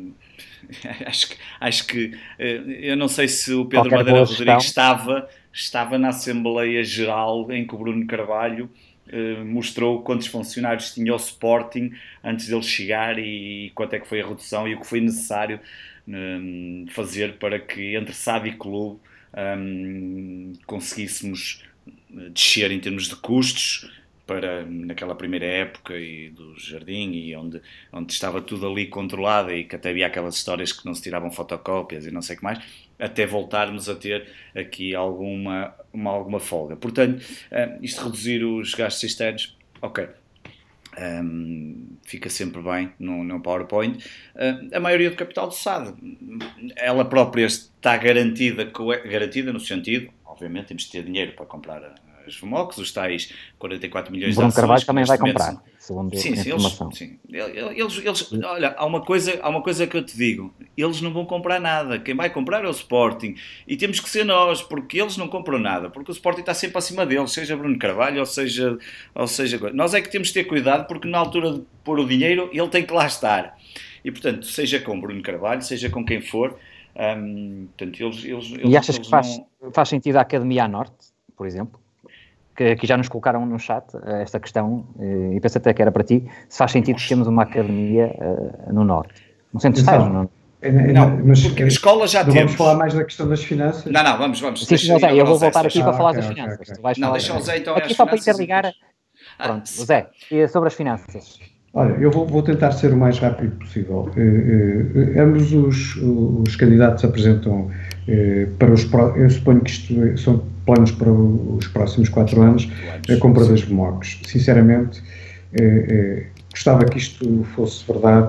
Acho que eu não sei se o Pedro Madeira Rodrigues estava na Assembleia Geral em que o Bruno Carvalho mostrou quantos funcionários tinha o Sporting antes dele chegar e quanto é que foi a redução e o que foi necessário fazer para que entre SAD e clube conseguíssemos descer em termos de custos naquela primeira época e do Jardim e onde estava tudo ali controlado e que até havia aquelas histórias que não se tiravam fotocópias e não sei o que mais, até voltarmos a ter aqui alguma folga. Portanto, isto reduzir os gastos externos, ok. Fica sempre bem no PowerPoint. A maioria do capital do SAD, ela própria está garantida no sentido, obviamente temos de ter dinheiro para comprar as VMOCs, os tais 44 milhões de ações. Bruno Carvalho também vai comprar, segundo a informação. Eles, olha, há uma coisa que eu te digo, eles não vão comprar nada, quem vai comprar é o Sporting, e temos que ser nós, porque eles não compram nada, porque o Sporting está sempre acima deles, seja Bruno Carvalho ou seja nós é que temos de ter cuidado, porque na altura de pôr o dinheiro, ele tem que lá estar, e portanto, seja com Bruno Carvalho, seja com quem for, portanto, e achas que faz sentido a Academia à Norte, por exemplo? Que já nos colocaram no chat esta questão, e penso até que era para ti, se faz sentido que temos uma academia no Norte. No centro de estágio, não? Não, mas porque a escola já temos. Vamos falar mais da questão das finanças? Não, vamos. Sim, Zé, eu vou voltar aqui para falar das finanças. Tu vais falar deixa o Zé então aqui só para interligar. Pronto, Zé, sobre as finanças. Olha, eu vou tentar ser o mais rápido possível. Ambos os candidatos apresentam para eu suponho que isto são planos para os próximos 4 anos, a compra das VMOCs. Sinceramente, gostava que isto fosse verdade,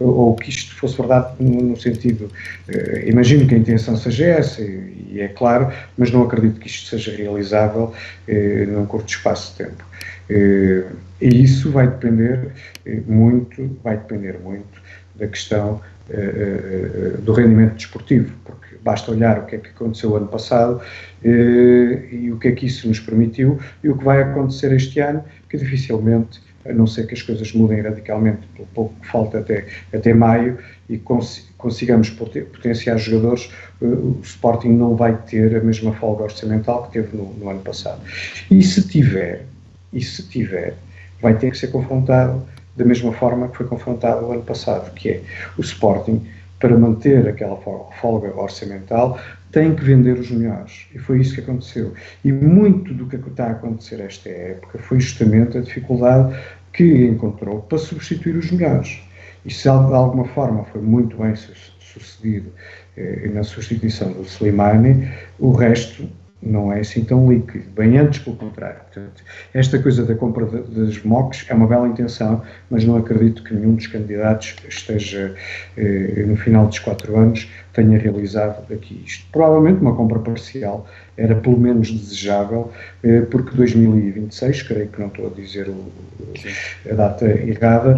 ou que isto fosse verdade no sentido, imagino que a intenção seja essa, e é claro, mas não acredito que isto seja realizável num curto espaço de tempo. E isso vai depender muito da questão do rendimento desportivo, porque basta olhar o que é que aconteceu ano passado e o que é que isso nos permitiu e o que vai acontecer este ano, que dificilmente, a não ser que as coisas mudem radicalmente, pelo pouco que falta até maio, e consigamos potenciar jogadores, o Sporting não vai ter a mesma folga orçamental que teve no ano passado. E se tiver, vai ter que ser confrontado da mesma forma que foi confrontado o ano passado, que é o Sporting, para manter aquela folga orçamental, tem que vender os melhores. E foi isso que aconteceu. E muito do que está a acontecer esta época foi justamente a dificuldade que encontrou para substituir os melhores. E se de alguma forma foi muito bem sucedido na substituição do Slimani, o resto não é assim tão líquido, bem antes pelo contrário. Portanto, esta coisa da compra das MOCs é uma bela intenção, mas não acredito que nenhum dos candidatos esteja, no final dos 4 anos, tenha realizado aqui isto. Provavelmente uma compra parcial era pelo menos desejável, porque 2026, creio que não estou a dizer a data errada,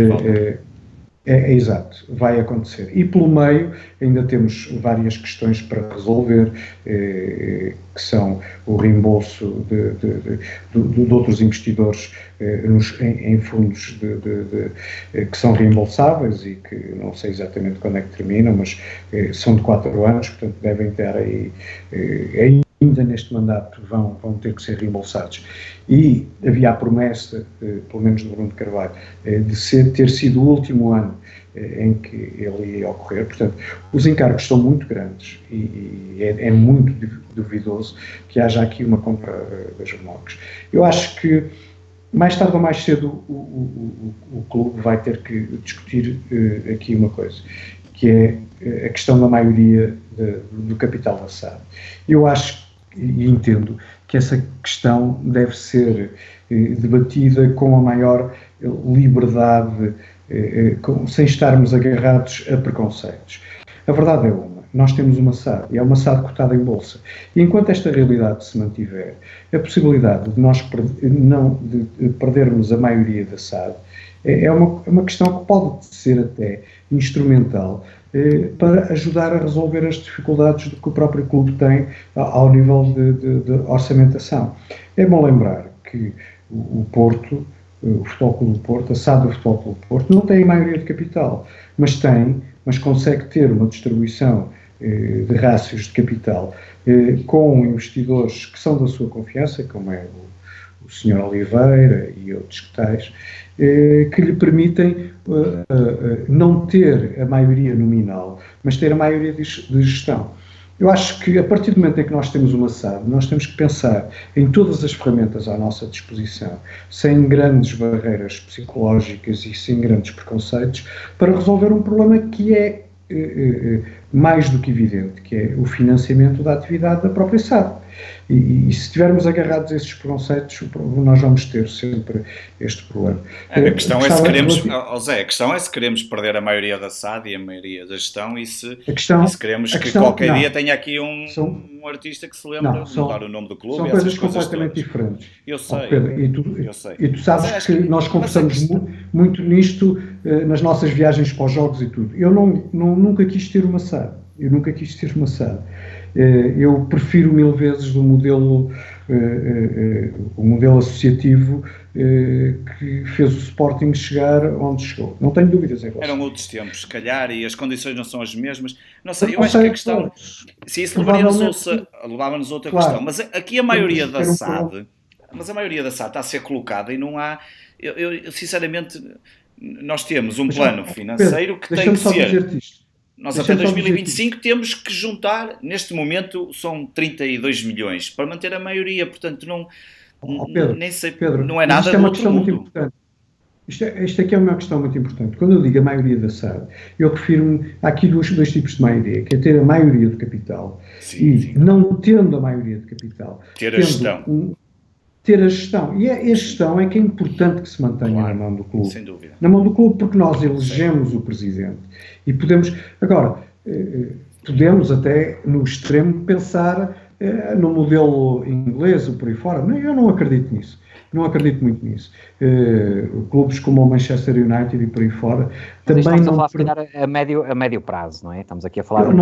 exato, vai acontecer. E pelo meio ainda temos várias questões para resolver, que são o reembolso de outros investidores em fundos que são reembolsáveis e que não sei exatamente quando é que terminam, mas são de 4 anos, portanto devem ter aí ainda neste mandato vão ter que ser reembolsados. E havia a promessa, pelo menos do Bruno Carvalho, de ter sido o último ano em que ele ia ocorrer. Portanto, os encargos são muito grandes e é muito duvidoso que haja aqui uma compra das MOCs. Eu acho que mais tarde ou mais cedo o clube vai ter que discutir aqui uma coisa, que é a questão da maioria do capital da SAD. Eu acho e entendo que essa questão deve ser debatida com a maior liberdade, sem estarmos agarrados a preconceitos. A verdade é nós temos uma SAD, e é uma SAD cotada em bolsa. E enquanto esta realidade se mantiver, a possibilidade de nós de perdermos a maioria da SAD é uma questão que pode ser até instrumental para ajudar a resolver as dificuldades que o próprio clube tem ao nível de orçamentação. É bom lembrar que o Porto, o Futebol Clube do Porto, a SAD do Futebol Clube do Porto, não tem a maioria de capital, mas consegue ter uma distribuição de rácios de capital com investidores que são da sua confiança, como é o Sr. Oliveira e outros que tais, que lhe permitem não ter a maioria nominal, mas ter a maioria de gestão. Eu acho que a partir do momento em que nós temos uma SAD, nós temos que pensar em todas as ferramentas à nossa disposição, sem grandes barreiras psicológicas e sem grandes preconceitos, para resolver um problema que é mais do que evidente, que é o financiamento da atividade da própria SAD. E se estivermos agarrados a esses preconceitos, nós vamos ter sempre este problema. A questão é se queremos perder a maioria da SAD e a maioria da gestão e se queremos que qualquer dia tenha aqui um artista que se lembre de mudar o nome do clube. São coisas completamente diferentes. Eu sei. Pedro, e tu sabes que nós conversamos muito nisto nas nossas viagens para os jogos e tudo. Eu nunca quis ter uma SAD. Eu prefiro 1000 vezes o modelo associativo que fez o Sporting chegar onde chegou. Não tenho dúvidas em relação. Eram outros tempos, se calhar, e as condições não são as mesmas. Não sei, eu acho que a questão... Se isso levava-nos a outra questão. Mas aqui a maioria da SAD... Mas a maioria da SAD está a ser colocada e não há... Eu sinceramente, nós temos um plano financeiro que tem que ser... Nós até 2025 temos que juntar, neste momento são 32 milhões, para manter a maioria, portanto nem sei, Pedro, não é nada isto é uma questão muito importante. Isto aqui é uma questão muito importante. Quando eu digo a maioria da SAD, eu refiro-me a aqui dois tipos de maioria, que é ter a maioria do capital não tendo a maioria de capital, ter a gestão. ter a gestão. E a gestão é que é importante que se mantenha na mão do clube. Sem dúvida. Na mão do clube, porque nós elegemos o presidente. E podemos... Agora, podemos até, no extremo, pensar no modelo inglês ou por aí fora. Eu não acredito nisso. Não acredito muito nisso. Clubes como o Manchester United e por aí fora também também não... Estamos a falar, se calhar, a médio prazo, não é? Estamos aqui a falar... Eu não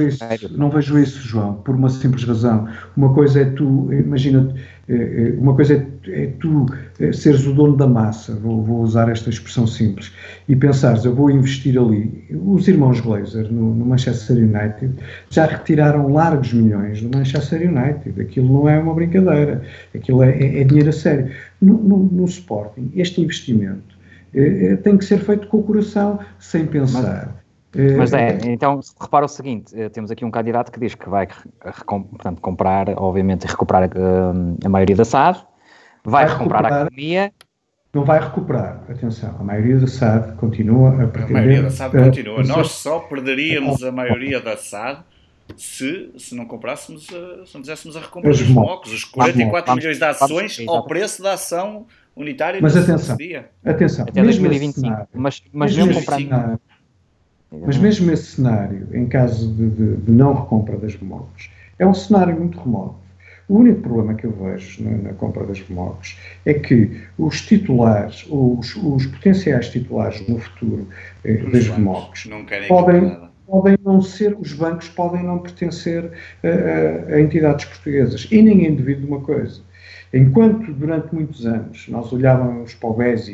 vejo isso, João, por uma simples razão. Uma coisa é tu, imagina, uma coisa é tu seres o dono da massa, vou usar esta expressão simples, e pensares, eu vou investir ali. Os irmãos Glazer no Manchester United já retiraram largos milhões do Manchester United. Aquilo não é uma brincadeira, aquilo é dinheiro a sério. No Sporting, este investimento tem que ser feito com o coração, sem pensar. Mas então, repara o seguinte, temos aqui um candidato que diz que vai, portanto, comprar, obviamente, recuperar a maioria da SAD, vai recomprar a academia... Não vai recuperar, atenção, a maioria da SAD continua a pretender... A maioria da SAD continua. Nós só perderíamos a maioria da SAD se não comprássemos, se não fizéssemos a recompra dos blocos, os 44 milhões de ações ao preço da ação unitária. Mas atenção, até 2025. Mas mesmo comprando... Mas mesmo esse cenário, em caso de não recompra das blocos, é um cenário muito remoto. O único problema que eu vejo na compra das blocos é que os titulares, os potenciais titulares no futuro das blocos podem não ser, os bancos podem não pertencer a entidades portuguesas. E ninguém duvida de uma coisa. Enquanto durante muitos anos nós olhávamos para o BES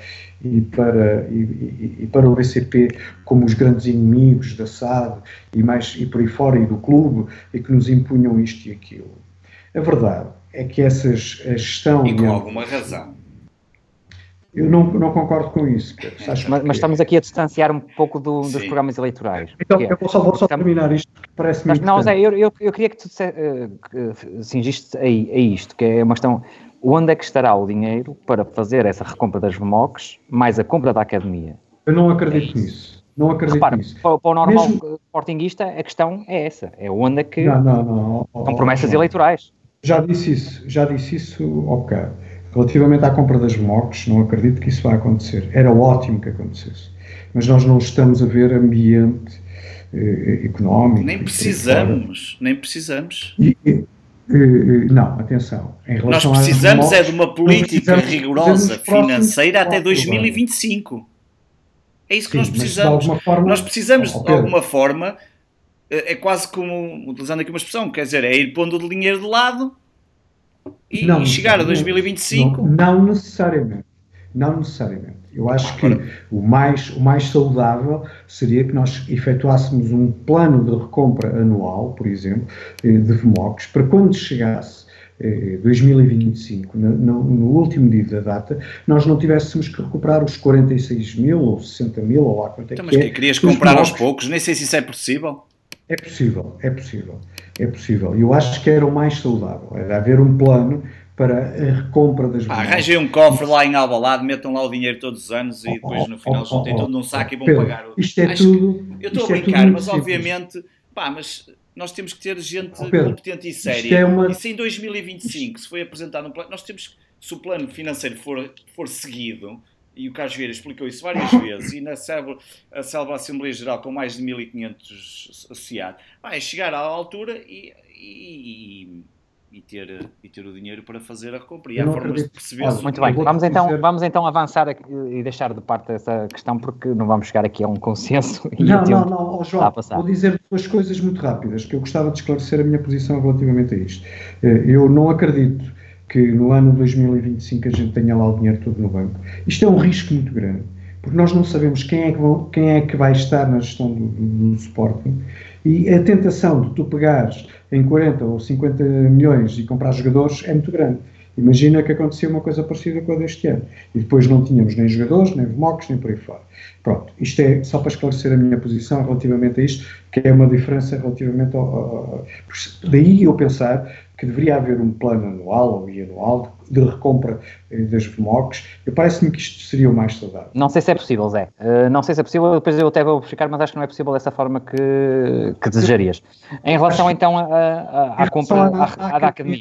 e para o BCP como os grandes inimigos da SAD e por aí fora e do clube e que nos impunham isto e aquilo, a verdade é que a gestão... E com alguma razão. Eu não concordo com isso. Mas estamos aqui a distanciar um pouco dos programas eleitorais. Então, eu vou só terminar isto, porque parece-me importante. Não, Zé, eu queria que tu cingiste a isto, que é uma questão, onde é que estará o dinheiro para fazer essa recompra das VMOCs, mais a compra da academia? Eu não acredito nisso. Não acredito nisso. Para o normal sportinguista, a questão é essa. É onde é que... Não. São promessas eleitorais. Já disse isso ao bocado. Relativamente à compra das VMOCs, não acredito que isso vá acontecer. Era ótimo que acontecesse. Mas nós não estamos a ver ambiente económico. Nem precisamos. Não, atenção. Nós precisamos de uma política rigorosa financeira até 2025. É isso que nós precisamos. Nós precisamos, de alguma forma, é quase como, utilizando aqui uma expressão, quer dizer, é ir pondo o dinheiro de lado e chegar a 2025... Não necessariamente. Eu acho que o mais saudável seria que nós efetuássemos um plano de recompra anual, por exemplo, de VMOCs, para quando chegasse 2025, no último dia da data, nós não tivéssemos que recuperar os 46 mil ou 60 mil, ou lá quanto é que é. Mas que querias comprar aos poucos? Nem sei se isso é possível. É possível. Eu acho que era o mais saudável, era haver um plano para a recompra das VMOCs. Arranjem um cofre lá em Alvalade, metam lá o dinheiro todos os anos e depois no final juntem tudo num saco e vão pagar o... Isto é tudo... Eu estou a brincar, mas obviamente... mas nós temos que ter gente competente e séria. E se em 2025 se foi apresentado um plano... Nós temos... Se o plano financeiro for seguido... E o Carlos Vieira explicou isso várias vezes, e na célebre Assembleia Geral com mais de 1.500 associados, vai chegar à altura e ter o dinheiro para fazer a recompra. E há formas de perceber... Muito bem, vamos então avançar e deixar de parte essa questão, porque não vamos chegar aqui a um consenso. Não, João, vou dizer duas coisas muito rápidas, que eu gostava de esclarecer a minha posição relativamente a isto. Eu não acredito que no ano 2025 a gente tenha lá o dinheiro todo no banco. Isto é um risco muito grande, porque nós não sabemos quem é que vai estar na gestão do Sporting, e a tentação de tu pegares em 40 ou 50 milhões e comprar jogadores é muito grande. Imagina que acontecia uma coisa parecida com a deste ano, e depois não tínhamos nem jogadores, nem VMOCs, nem por aí fora. Pronto, isto é só para esclarecer a minha posição relativamente a isto, que é uma diferença relativamente ao... Daí eu pensar que deveria haver um plano anual ou bianual de recompra das VMOCs. Parece-me que isto seria o mais saudável. Não sei se é possível, Zé. Não sei se é possível, depois eu até vou buscar, mas acho que não é possível dessa forma que desejarias. Em relação então à compra da academia.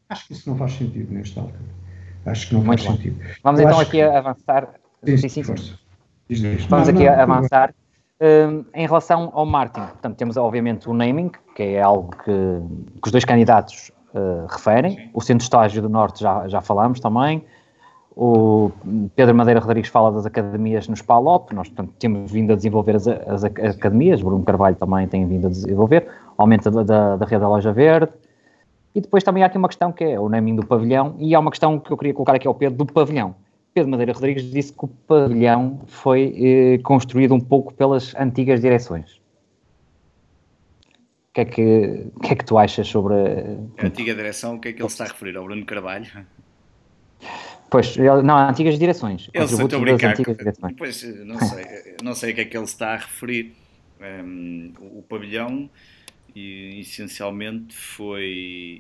Acho que isso não faz sentido nesta altura. Acho que não Muito faz bem. sentido. Vamos então aqui a avançar. Sim. Vamos aqui a avançar. Em relação ao marketing, portanto, temos obviamente o naming, que é algo que os dois candidatos referem. O Centro de Estágio do Norte já falamos também. O Pedro Madeira Rodrigues fala das academias nos PALOP. Nós, portanto, temos vindo a desenvolver as academias. Bruno Carvalho também tem vindo a desenvolver. Aumento da rede da Loja Verde. E depois também há aqui uma questão que é o naming do pavilhão. E há uma questão que eu queria colocar aqui ao Pedro, do pavilhão. Pedro Madeira Rodrigues disse que o pavilhão foi construído um pouco pelas antigas direções. O que é que tu achas sobre... A antiga direção, o que é que ele está a referir? Ao Bruno Carvalho? Pois, não, antigas direções. Eu estou a brincar. Direções. Pois, não sei a que é que ele está a referir. O pavilhão, essencialmente, foi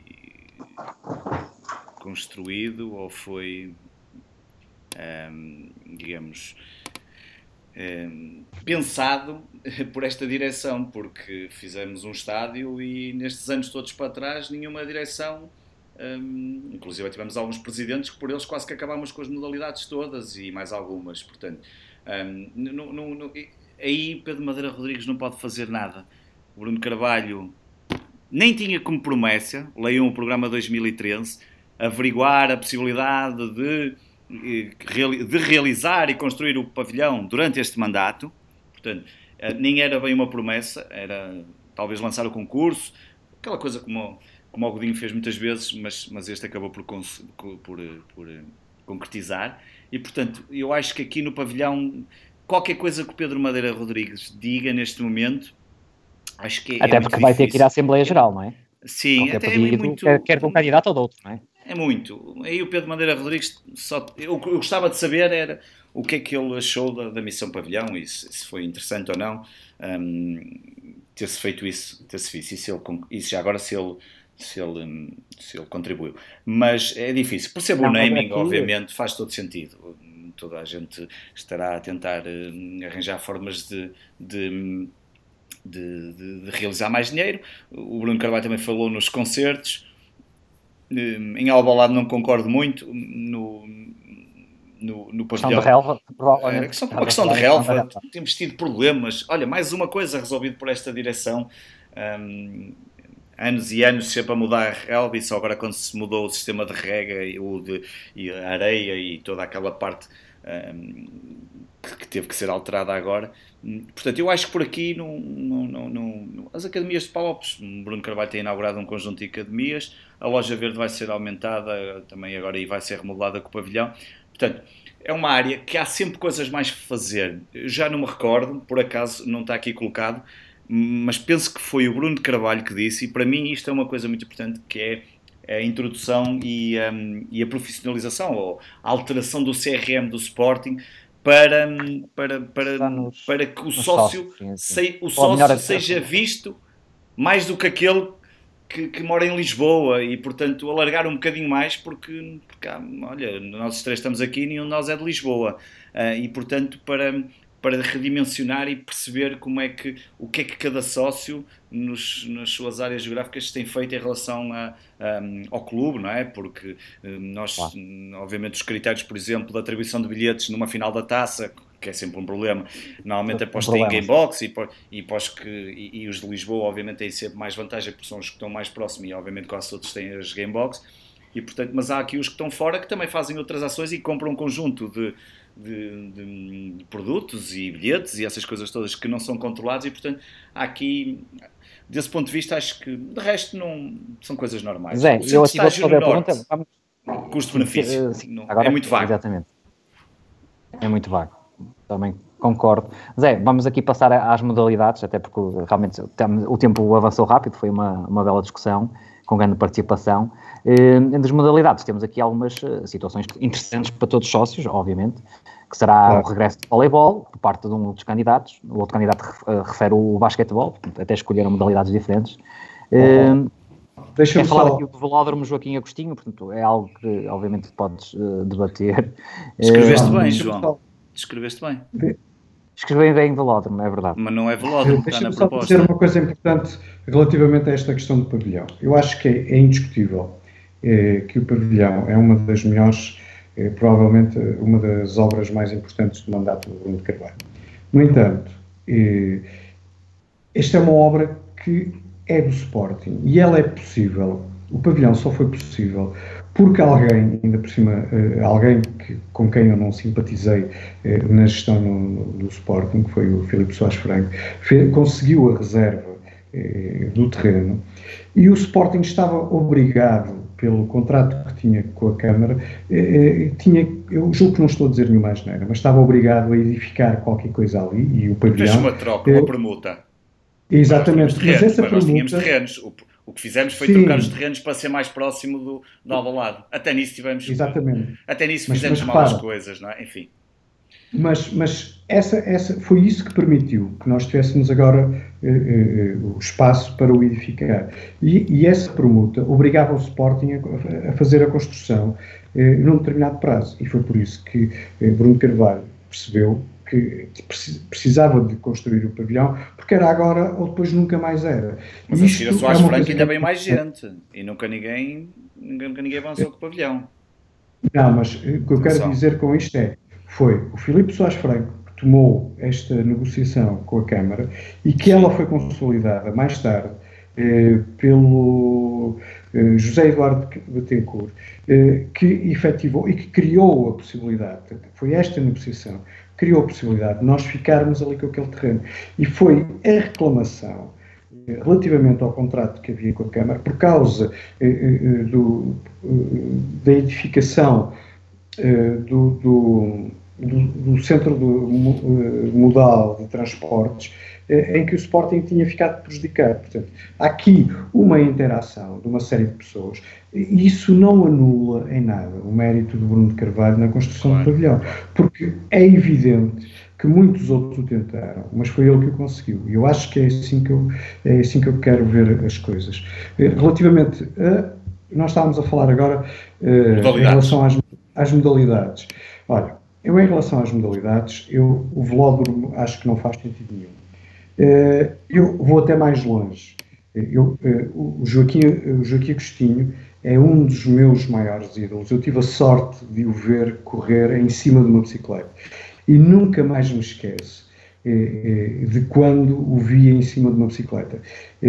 construído ou foi... digamos, pensado por esta direção, porque fizemos um estádio e nestes anos todos para trás nenhuma direção, inclusive tivemos alguns presidentes que por eles quase que acabámos com as modalidades todas e mais algumas, portanto aí Pedro Madeira Rodrigues não pode fazer nada. O Bruno Carvalho nem tinha como promessa, leiam o programa 2013, averiguar a possibilidade de realizar e construir o pavilhão durante este mandato. Portanto, nem era bem uma promessa, era talvez lançar o concurso, aquela coisa como o Godinho fez muitas vezes, mas este acabou por concretizar. E, portanto, eu acho que aqui no pavilhão, qualquer coisa que o Pedro Madeira Rodrigues diga neste momento, acho que até porque vai ter que ir à Assembleia Geral, não é? Sim, qualquer até pedido, é muito... quer de um candidato ou de outro, não é? É muito. Aí o Pedro Madeira Rodrigues, eu gostava de saber era o que é que ele achou da missão pavilhão e se foi interessante ou não ter-se feito isso, e já agora se ele contribuiu. Mas é difícil. Percebo o naming, obviamente, faz todo sentido. Toda a gente estará a tentar arranjar formas de realizar mais dinheiro. O Bruno Carvalho também falou nos concertos. Em Alvalade não concordo muito no pavilhão. Questão de relva, provavelmente. Uma questão de relva. Temos tido problemas. Olha, mais uma coisa resolvida por esta direção. Anos e anos sempre a mudar a relva, e só agora quando se mudou o sistema de rega e a areia e toda aquela parte que teve que ser alterada agora. Portanto, eu acho que por aqui as academias de Palopes, Bruno Carvalho tem inaugurado um conjunto de academias, a Loja Verde vai ser aumentada também agora e vai ser remodelada com o pavilhão. Portanto, é uma área que há sempre coisas mais para fazer. Eu já não me recordo, por acaso não está aqui colocado, mas penso que foi o Bruno de Carvalho que disse, e para mim isto é uma coisa muito importante, que é a introdução e a profissionalização, ou a alteração do CRM do Sporting para que o sócio seja visto mais do que aquele que mora em Lisboa, e portanto alargar um bocadinho mais, porque olha, nós três estamos aqui e nenhum de nós é de Lisboa, e portanto para redimensionar e perceber o que é que cada sócio nas suas áreas geográficas tem feito em relação ao clube, não é? Porque nós, obviamente, os critérios, por exemplo, da atribuição de bilhetes numa final da taça, que é sempre um problema, normalmente é para os que têm gamebox e os de Lisboa, obviamente, têm sempre mais vantagem porque são os que estão mais próximos e, obviamente, quase todos têm as gamebox. E, portanto, mas há aqui os que estão fora que também fazem outras ações e compram um conjunto de produtos e bilhetes e essas coisas todas que não são controlados, e portanto há aqui, desse ponto de vista, acho que de resto não são coisas normais. Zé, eu aqui vou fazer a pergunta. Custo-benefício agora, é muito vago. Exatamente. É muito vago. Também concordo. Zé, vamos aqui passar às modalidades, até porque realmente o tempo avançou rápido, foi uma bela discussão, com grande participação. Entre as modalidades, temos aqui algumas situações interessantes para todos os sócios, obviamente, que será o regresso de voleibol, por parte de um dos candidatos. O outro candidato refere o basquetebol, portanto, até escolheram modalidades diferentes. Deixa-me falar aqui do velódromo Joaquim Agostinho, portanto, é algo que, obviamente, podes debater. Escreveste bem, João. Escreveste bem. Escrevi bem velódromo, é verdade. Mas não é velódromo, está na proposta. Deixa-me só dizer uma coisa importante relativamente a esta questão do pavilhão. Eu acho que é indiscutível que o pavilhão é uma das melhores, provavelmente uma das obras mais importantes do mandato do Bruno de Carvalho. No entanto, esta é uma obra que é do Sporting e ela é possível. O pavilhão só foi possível porque alguém, ainda por cima, alguém com quem eu não simpatizei na gestão do Sporting, que foi o Filipe Soares Franco, conseguiu a reserva do terreno e o Sporting estava obrigado, pelo contrato que tinha com a Câmara, eu julgo que não estou a dizer nenhuma asneira, mas estava obrigado a edificar qualquer coisa ali e o pavilhão... Fez uma troca, uma permuta. Exatamente, terrenos, mas essa nós permuta... tínhamos terrenos. O que fizemos foi trocar os terrenos para ser mais próximo do Alvalade. Até nisso tivemos... Exatamente. Até nisso fizemos malas coisas, não é? Enfim. Mas essa foi isso que permitiu que nós tivéssemos agora o espaço para o edificar. E essa permuta obrigava o Sporting a fazer a construção num determinado prazo. E foi por isso que Bruno Carvalho percebeu que precisava de construir o pavilhão, porque era agora ou depois nunca mais era. Mas a seguir a Soares Franco ainda bem mais gente, e nunca ninguém avançou com o pavilhão. Não, mas o que eu quero dizer com isto foi o Filipe Soares Franco que tomou esta negociação com a Câmara e que ela foi consolidada mais tarde pelo José Eduardo Betancourt, que efetivou e que criou a possibilidade, foi esta negociação, criou a possibilidade de nós ficarmos ali com aquele terreno. E foi a reclamação relativamente ao contrato que havia com a Câmara, por causa da edificação do centro modal de transportes, em que o Sporting tinha ficado prejudicado. Portanto, há aqui uma interação de uma série de pessoas, e isso não anula em nada o mérito do Bruno de Carvalho na construção do pavilhão, porque é evidente que muitos outros o tentaram, mas foi ele que o conseguiu. E eu acho que é assim que eu quero ver as coisas. Relativamente nós estávamos a falar agora em relação às modalidades. Olha, em relação às modalidades, o velódromo acho que não faz sentido nenhum. Eu vou até mais longe. O Joaquim Agostinho é um dos meus maiores ídolos. Eu tive a sorte de o ver correr em cima de uma bicicleta. E nunca mais me esqueço de quando o vi em cima de uma bicicleta.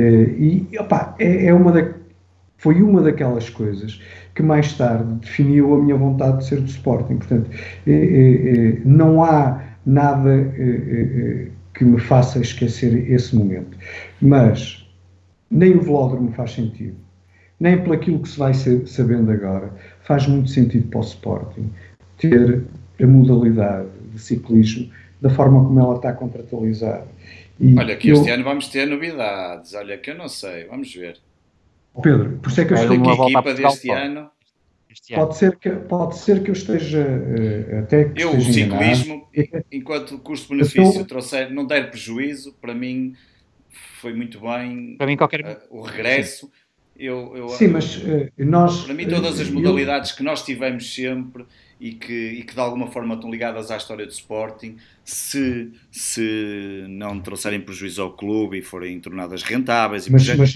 Foi uma daquelas coisas que mais tarde definiu a minha vontade de ser do Sporting. Portanto, não há nada que me faça esquecer esse momento. Mas nem o velódromo faz sentido, nem por aquilo que se vai sabendo agora, faz muito sentido para o Sporting ter a modalidade de ciclismo da forma como ela está contratualizada. Olha, que este ano vamos ter novidades. Olha, que eu não sei, vamos ver. Pedro, por isso é que eu estou aqui. A equipa deste ano... Pode ser que eu esteja até que o ciclismo, enquanto o custo-benefício não der prejuízo, para mim foi muito bem. Para mim o regresso. Sim, mas nós... Para mim todas as modalidades que nós tivemos sempre e que de alguma forma estão ligadas à história do Sporting, se não trouxerem prejuízo ao clube e forem tornadas rentáveis... Mas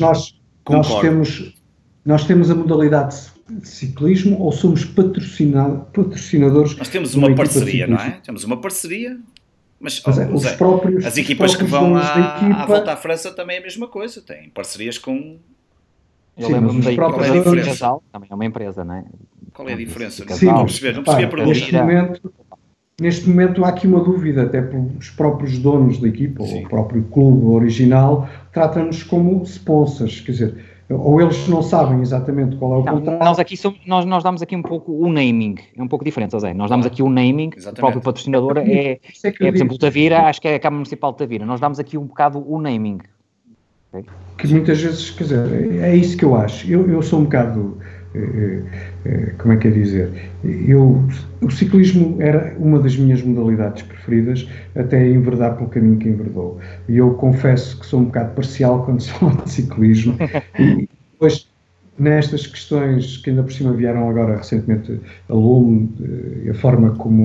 nós temos a modalidade de ciclismo ou somos patrocinadores? Nós temos uma parceria, não é? Temos uma parceria, mas as equipas que vão à Volta à França também é a mesma coisa, têm parcerias com... Eu lembro-me da equipa de Casal, também é uma empresa, não é? Qual é a diferença? Sim, não percebi a pergunta. Neste momento há aqui uma dúvida, até pelos próprios donos da equipa, ou o próprio clube original, tratam-nos como sponsors, quer dizer, ou eles não sabem exatamente qual é o contrato. Nós damos aqui um pouco o naming, é um pouco diferente, José. Nós damos aqui o naming, o próprio patrocinador por exemplo, o Tavira, acho que é a Câmara Municipal de Tavira. Nós damos aqui um bocado o naming. Okay? Que muitas vezes, quer dizer, é isso que eu acho. Eu sou um bocado... como é que é dizer? O ciclismo era uma das minhas modalidades preferidas, até enverdar pelo caminho que enverdou. E eu confesso que sou um bocado parcial quando se fala de ciclismo. E depois, nestas questões que ainda por cima vieram agora recentemente a lume, a forma como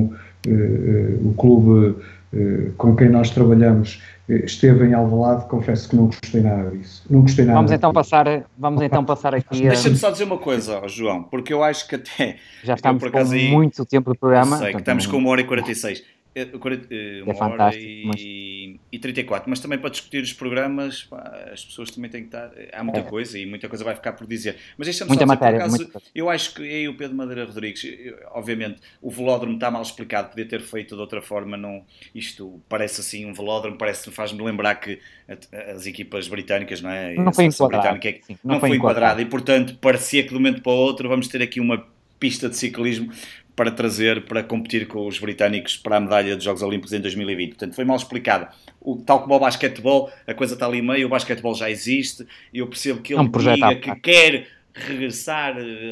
o clube com quem nós trabalhamos esteve em Alvalade, confesso que não gostei nada disso. Não gostei nada. Vamos então passar aqui a... Deixa-me só dizer uma coisa, João, porque eu acho que até... Já estamos com muito tempo de programa. Sei que estamos com 1h46. É 1 fantástico, hora e 34, mas também para discutir os programas, pá, as pessoas também têm que estar... Há muita coisa e muita coisa vai ficar por dizer. Mas deixa-me muita só dizer, matéria, por acaso, eu acho que eu e o Pedro Madeira Rodrigues, obviamente, o velódromo está mal explicado, podia ter feito de outra forma, não, isto parece assim um velódromo, faz-me lembrar que as equipas britânicas, não é? Não foi enquadrado. Não foi enquadrado e, portanto, parecia que de um momento para o outro vamos ter aqui uma pista de ciclismo para competir com os britânicos para a medalha dos Jogos Olímpicos em 2020. Portanto, foi mal explicado. Tal como o basquetebol, a coisa está ali meio, o basquetebol já existe, e eu percebo que ele diga que quer regressar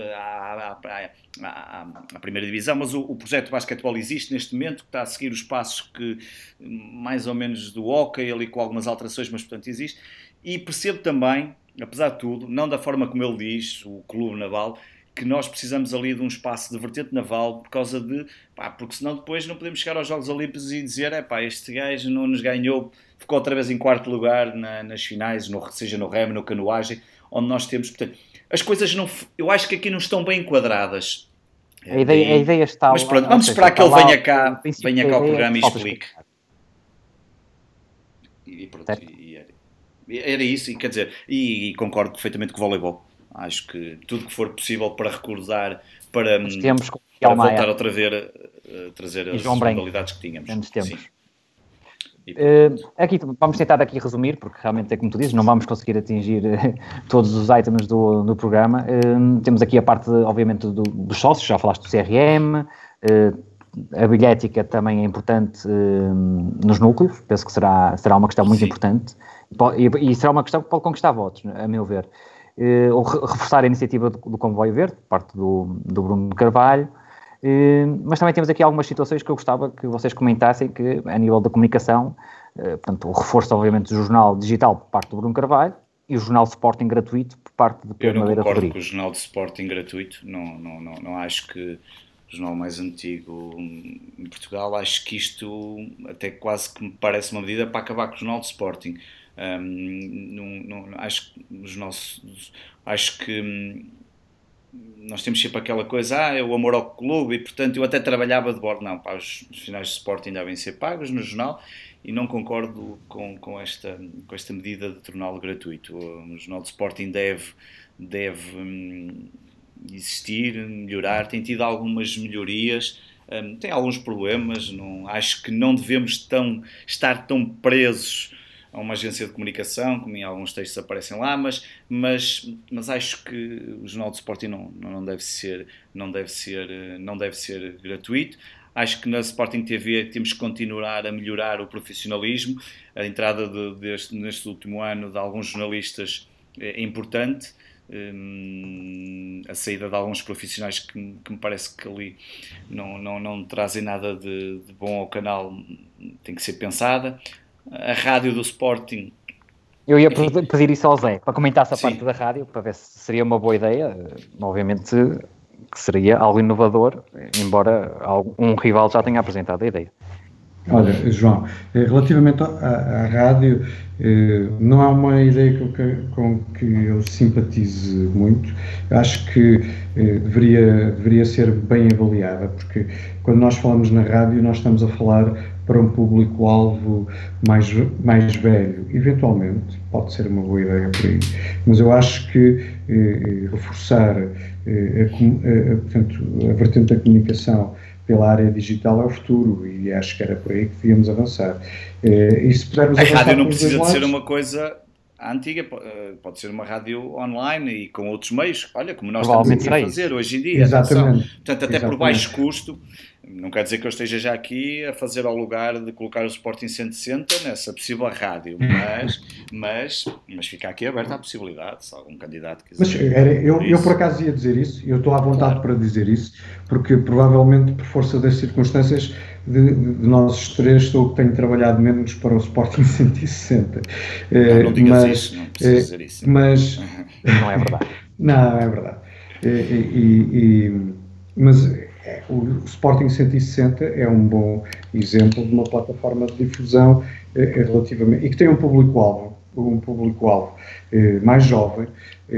à primeira divisão, mas o projeto de basquetebol existe neste momento, que está a seguir os passos que, mais ou menos do hóquei, ali com algumas alterações, mas portanto existe. E percebo também, apesar de tudo, não da forma como ele diz, o Clube Naval, que nós precisamos ali de um espaço de vertente naval por causa de... porque senão depois não podemos chegar aos Jogos Olímpicos e dizer este gajo não nos ganhou, ficou outra vez em quarto lugar nas finais, seja no remo, no canoagem, onde nós temos... Portanto, as coisas não... Eu acho que aqui não estão bem enquadradas. A ideia está... Mas pronto, vamos esperar que ele venha cá ao programa e explique. E pronto, era isso, e quer dizer, e concordo perfeitamente com o voleibol. Acho que tudo que for possível para recordar, para voltar outra vez a trazer as modalidades que tínhamos. Sim. Aqui, vamos tentar aqui resumir, porque realmente é como tu dizes, não vamos conseguir atingir todos os items do programa. Temos aqui a parte, obviamente, dos sócios, já falaste do CRM, a bilhética também é importante nos núcleos, penso que será uma questão muito importante, e será uma questão que pode conquistar votos, a meu ver. Reforçar a iniciativa do Comboio Verde, por parte do Bruno Carvalho, mas também temos aqui algumas situações que eu gostava que vocês comentassem, que a nível da comunicação, portanto, o reforço, obviamente, do jornal digital por parte do Bruno Carvalho e o jornal Sporting gratuito por parte de Pedro Madeira Rodrigues. Eu não concordo com o jornal de Sporting gratuito, não acho que o jornal mais antigo em Portugal, acho que isto até quase que me parece uma medida para acabar com o jornal de Sporting. Acho que nós temos sempre aquela coisa, é o amor ao clube, e portanto eu até trabalhava de bordo, os finais de Sporting devem ser pagos no jornal, e não concordo com esta medida de torná-lo gratuito. O jornal de Sporting deve existir, melhorar, tem tido algumas melhorias, tem alguns problemas, acho que não devemos estar tão presos a uma agência de comunicação, como em alguns textos aparecem lá, mas acho que o jornal de Sporting não deve ser gratuito. Acho que na Sporting TV temos que continuar a melhorar o profissionalismo. A entrada neste último ano de alguns jornalistas é importante. A saída de alguns profissionais que me parece que ali não trazem nada de bom ao canal tem que ser pensada. A rádio do Sporting... Eu ia pedir isso ao Zé, para comentar essa parte da rádio, para ver se seria uma boa ideia. Obviamente que seria algo inovador, embora um rival já tenha apresentado a ideia. Olha, João, relativamente à rádio, não é uma ideia com que eu simpatize muito. Acho que deveria ser bem avaliada, porque quando nós falamos na rádio, nós estamos a falar para um público-alvo mais velho. Eventualmente, pode ser uma boa ideia por aí. Mas eu acho que reforçar portanto, a vertente da comunicação pela área digital é o futuro, e acho que era por aí que devíamos avançar. E se pudermos avançar, a rádio não precisa de ser uma coisa antiga, pode ser uma rádio online e com outros meios, olha, como nós estamos aqui a fazer hoje em dia. Exatamente. Portanto, até por baixo custo, não quer dizer que eu esteja já aqui a fazer ao lugar de colocar o Sporting 160 nessa possível rádio, mas fica aqui aberta a possibilidade, se algum candidato quiser. Mas eu por acaso ia dizer isso, e eu estou à vontade para dizer isso, porque provavelmente por força das circunstâncias de nós três sou o que tenho trabalhado menos para o Sporting 160. Não digas isso, não precisas dizer isso. Mas não é verdade. Não, é verdade. Mas O Sporting 160 é um bom exemplo de uma plataforma de difusão relativamente, e que tem um público-alvo mais jovem,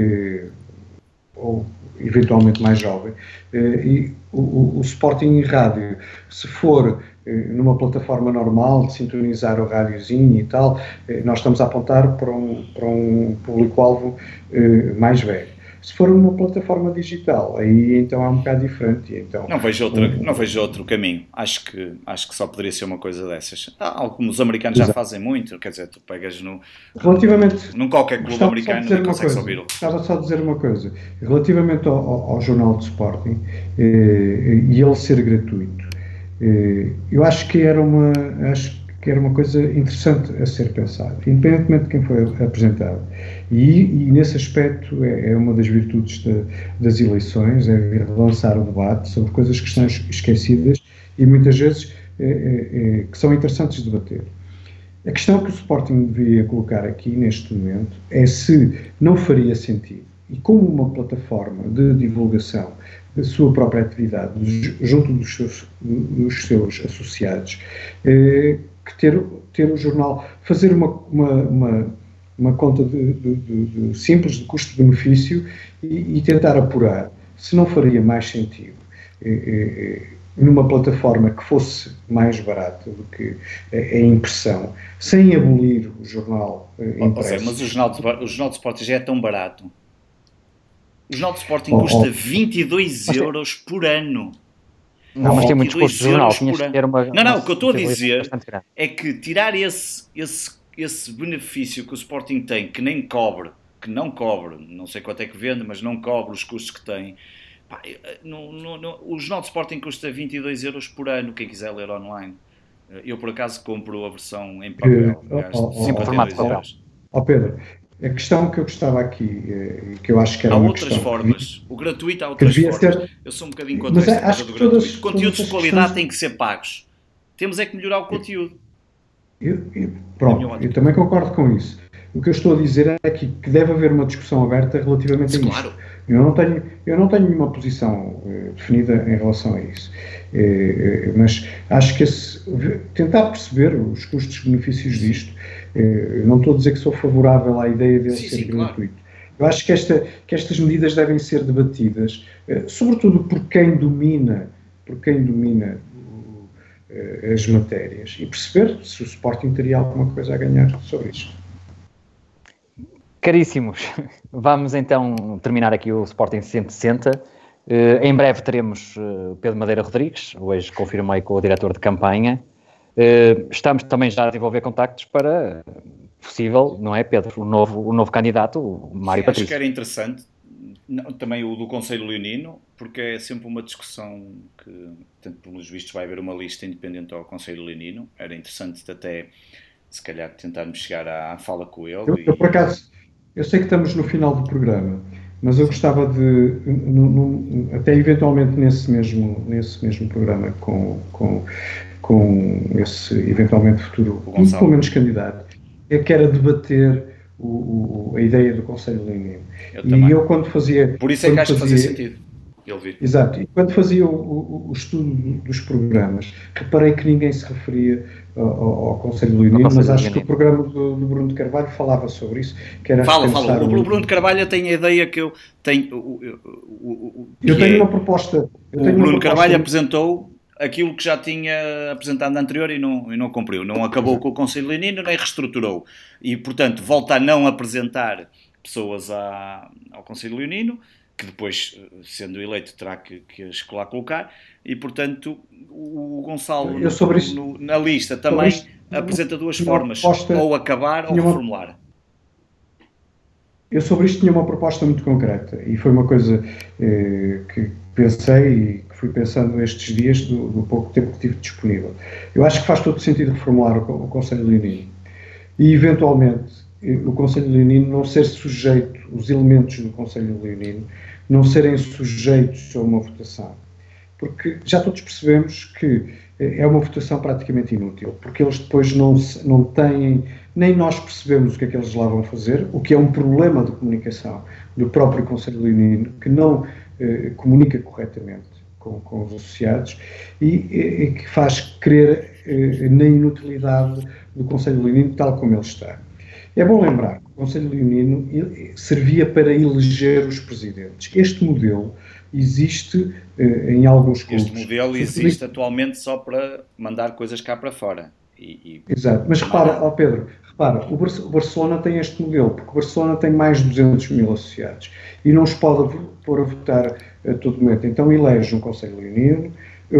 ou eventualmente mais jovem, e o Sporting Rádio, se for numa plataforma normal, de sintonizar o rádiozinho e tal, nós estamos a apontar para um público-alvo mais velho. Se for uma plataforma digital, aí então é um bocado diferente. Então, não vejo outro caminho. Acho que só poderia ser uma coisa dessas. Como os americanos já fazem muito, quer dizer, tu pegas num qualquer clube americano e consegues ouvi-lo. Estava só a dizer uma coisa. Relativamente ao Jornal de Sporting e ele ser gratuito, eu acho que era uma coisa interessante a ser pensada, independentemente de quem foi apresentado. E nesse aspecto é uma das virtudes das eleições, é lançar o debate sobre coisas que estão esquecidas e muitas vezes que são interessantes de debater. A questão que o Sporting deveria colocar aqui neste momento é se não faria sentido, e como uma plataforma de divulgação da sua própria atividade junto dos seus associados, que ter o jornal, fazer uma conta de simples de custo-benefício e tentar apurar se não faria mais sentido numa plataforma que fosse mais barata do que a impressão, sem abolir o jornal impresso. Mas o jornal de Sporting já é tão barato. O jornal de Sporting custa 22 euros por ano. Não, mas tem muitos custos de jornal. O que eu estou a dizer é que tirar esse benefício que o Sporting tem, que não cobre, não sei quanto é que vende, mas não cobre os custos que tem. O jornal de Sporting custa 22 euros por ano, quem quiser ler online. Eu, por acaso, compro a versão em papel. Sempre formato de papel. Pedro, a questão que eu gostava aqui, que eu acho que era há uma outras questão formas. O gratuito há outras formas. Eu sou um bocadinho contra esta coisa do gratuito. Conteúdos de qualidade têm que ser pagos. Temos é que melhorar o conteúdo. Eu também concordo com isso. O que eu estou a dizer é que deve haver uma discussão aberta relativamente a isso. Claro. Eu não tenho nenhuma posição definida em relação a isso. Mas acho que tentar perceber os custos-benefícios disto, não estou a dizer que sou favorável à ideia de ser gratuito. Claro. Eu acho que estas medidas devem ser debatidas, sobretudo por quem domina as matérias, e perceber se o Sporting teria alguma coisa a ganhar sobre isto. Caríssimos, vamos então terminar aqui o Sporting 160. Em breve teremos Pedro Madeira Rodrigues, hoje confirmei com o diretor de campanha. Estamos também já a desenvolver contactos para possível, não é, Pedro, o novo candidato, o Mário Patrício. Acho que era interessante, também o do Conselho Leonino, porque é sempre uma discussão que, tanto pelos vistos, vai haver uma lista independente ao Conselho Leonino. Era interessante até, se calhar, tentarmos chegar à fala com ele. Eu por acaso, eu sei que estamos no final do programa, mas eu gostava de, até eventualmente nesse mesmo programa, com esse eventualmente futuro, pelo menos candidato, que era debater a ideia do Conselho Leonino. Eu quando fazia... Por isso é que acho que fazia sentido ele vir. Exato. E quando fazia o estudo dos programas, reparei que ninguém se referia ao Conselho Leonino, mas acho que o programa do Bruno de Carvalho falava sobre isso. Que era fala. O Bruno de Carvalho tem a ideia que eu tenho... Eu tenho uma proposta... O Bruno de Carvalho apresentou aquilo que já tinha apresentado na anterior e não cumpriu. Não acabou com o Conselho Leonino, nem reestruturou. E, portanto, volta a não apresentar pessoas ao Conselho Leonino, que depois, sendo eleito, terá que as lá colocar. E, portanto, o Gonçalo, na lista, também apresenta duas formas. Ou acabar ou reformular. Eu sobre isto tinha uma proposta muito concreta. E foi uma coisa que pensei e que fui pensando estes dias do pouco tempo que tive disponível. Eu acho que faz todo sentido reformular o Conselho Leonino. E, eventualmente, o Conselho Leonino não ser sujeito, os elementos do Conselho Leonino, não serem sujeitos a uma votação. Porque já todos percebemos que é uma votação praticamente inútil, porque eles depois não têm, nem nós percebemos o que é que eles lá vão fazer, o que é um problema de comunicação do próprio Conselho Leonino, que não comunica corretamente. com os associados e que faz crer na inutilidade do Conselho Leonino tal como ele está. É bom lembrar que o Conselho Leonino servia para eleger os presidentes. Este modelo existe em alguns clubes. Este modelo existe atualmente só para mandar coisas cá para fora. Exato, mas repara, Pedro, o Barcelona tem este modelo, porque o Barcelona tem mais de 200 mil associados e não os pode pôr a votar a todo momento. Então elege um Conselho Leonino,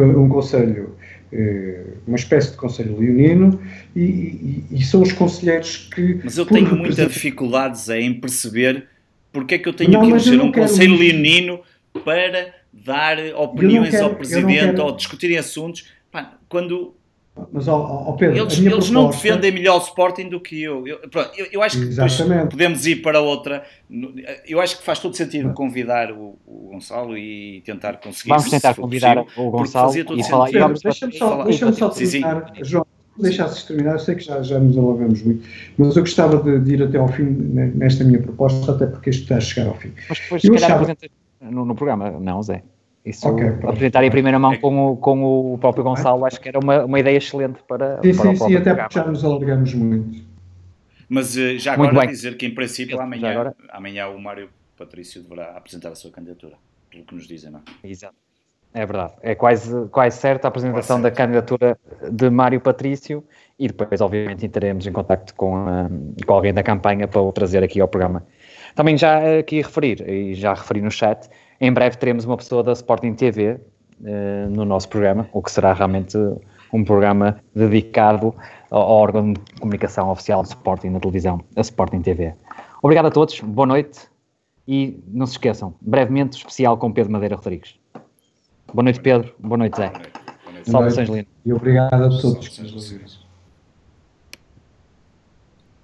uma espécie de Conselho Leonino e são os conselheiros que... Mas eu tenho muitas dificuldades em perceber porque é que eu tenho que eleger um Conselho Leonino para dar opiniões ao Presidente ou discutirem assuntos, quando... Mas, Pedro, eles não defendem melhor o Sporting do que eu. Eu acho que depois podemos ir para outra. Eu acho que faz todo sentido convidar o Gonçalo e tentar conseguir. Vamos tentar convidar o Gonçalo e falar. Deixa-me só terminar, João. Deixasse terminar, eu sei que já nos alongamos muito, mas eu gostava de ir até ao fim nesta minha proposta, até porque isto está a chegar ao fim. Mas depois, se calhar, apresentas no programa, não, Zé? Isso, apresentar em primeira mão com o próprio Gonçalo, acho que era uma ideia excelente para sim, o próprio programa. Até porque programa. já nos alargamos muito. Mas já agora dizer que em princípio amanhã o Mário Patrício deverá apresentar a sua candidatura, pelo que nos dizem, não é? Exato. É verdade. É quase certa a apresentação da candidatura de Mário Patrício e depois, obviamente, entraremos em contacto com alguém da campanha para o trazer aqui ao programa. Também já aqui referir, e já referi no chat, em breve teremos uma pessoa da Sporting TV no nosso programa, o que será realmente um programa dedicado ao órgão de comunicação oficial do Sporting na televisão, a Sporting TV. Obrigado a todos, boa noite e não se esqueçam, brevemente especial com Pedro Madeira Rodrigues. Boa noite, Pedro. Boa noite, Zé. Boa noite. Saudações, Lino. E obrigado a todos.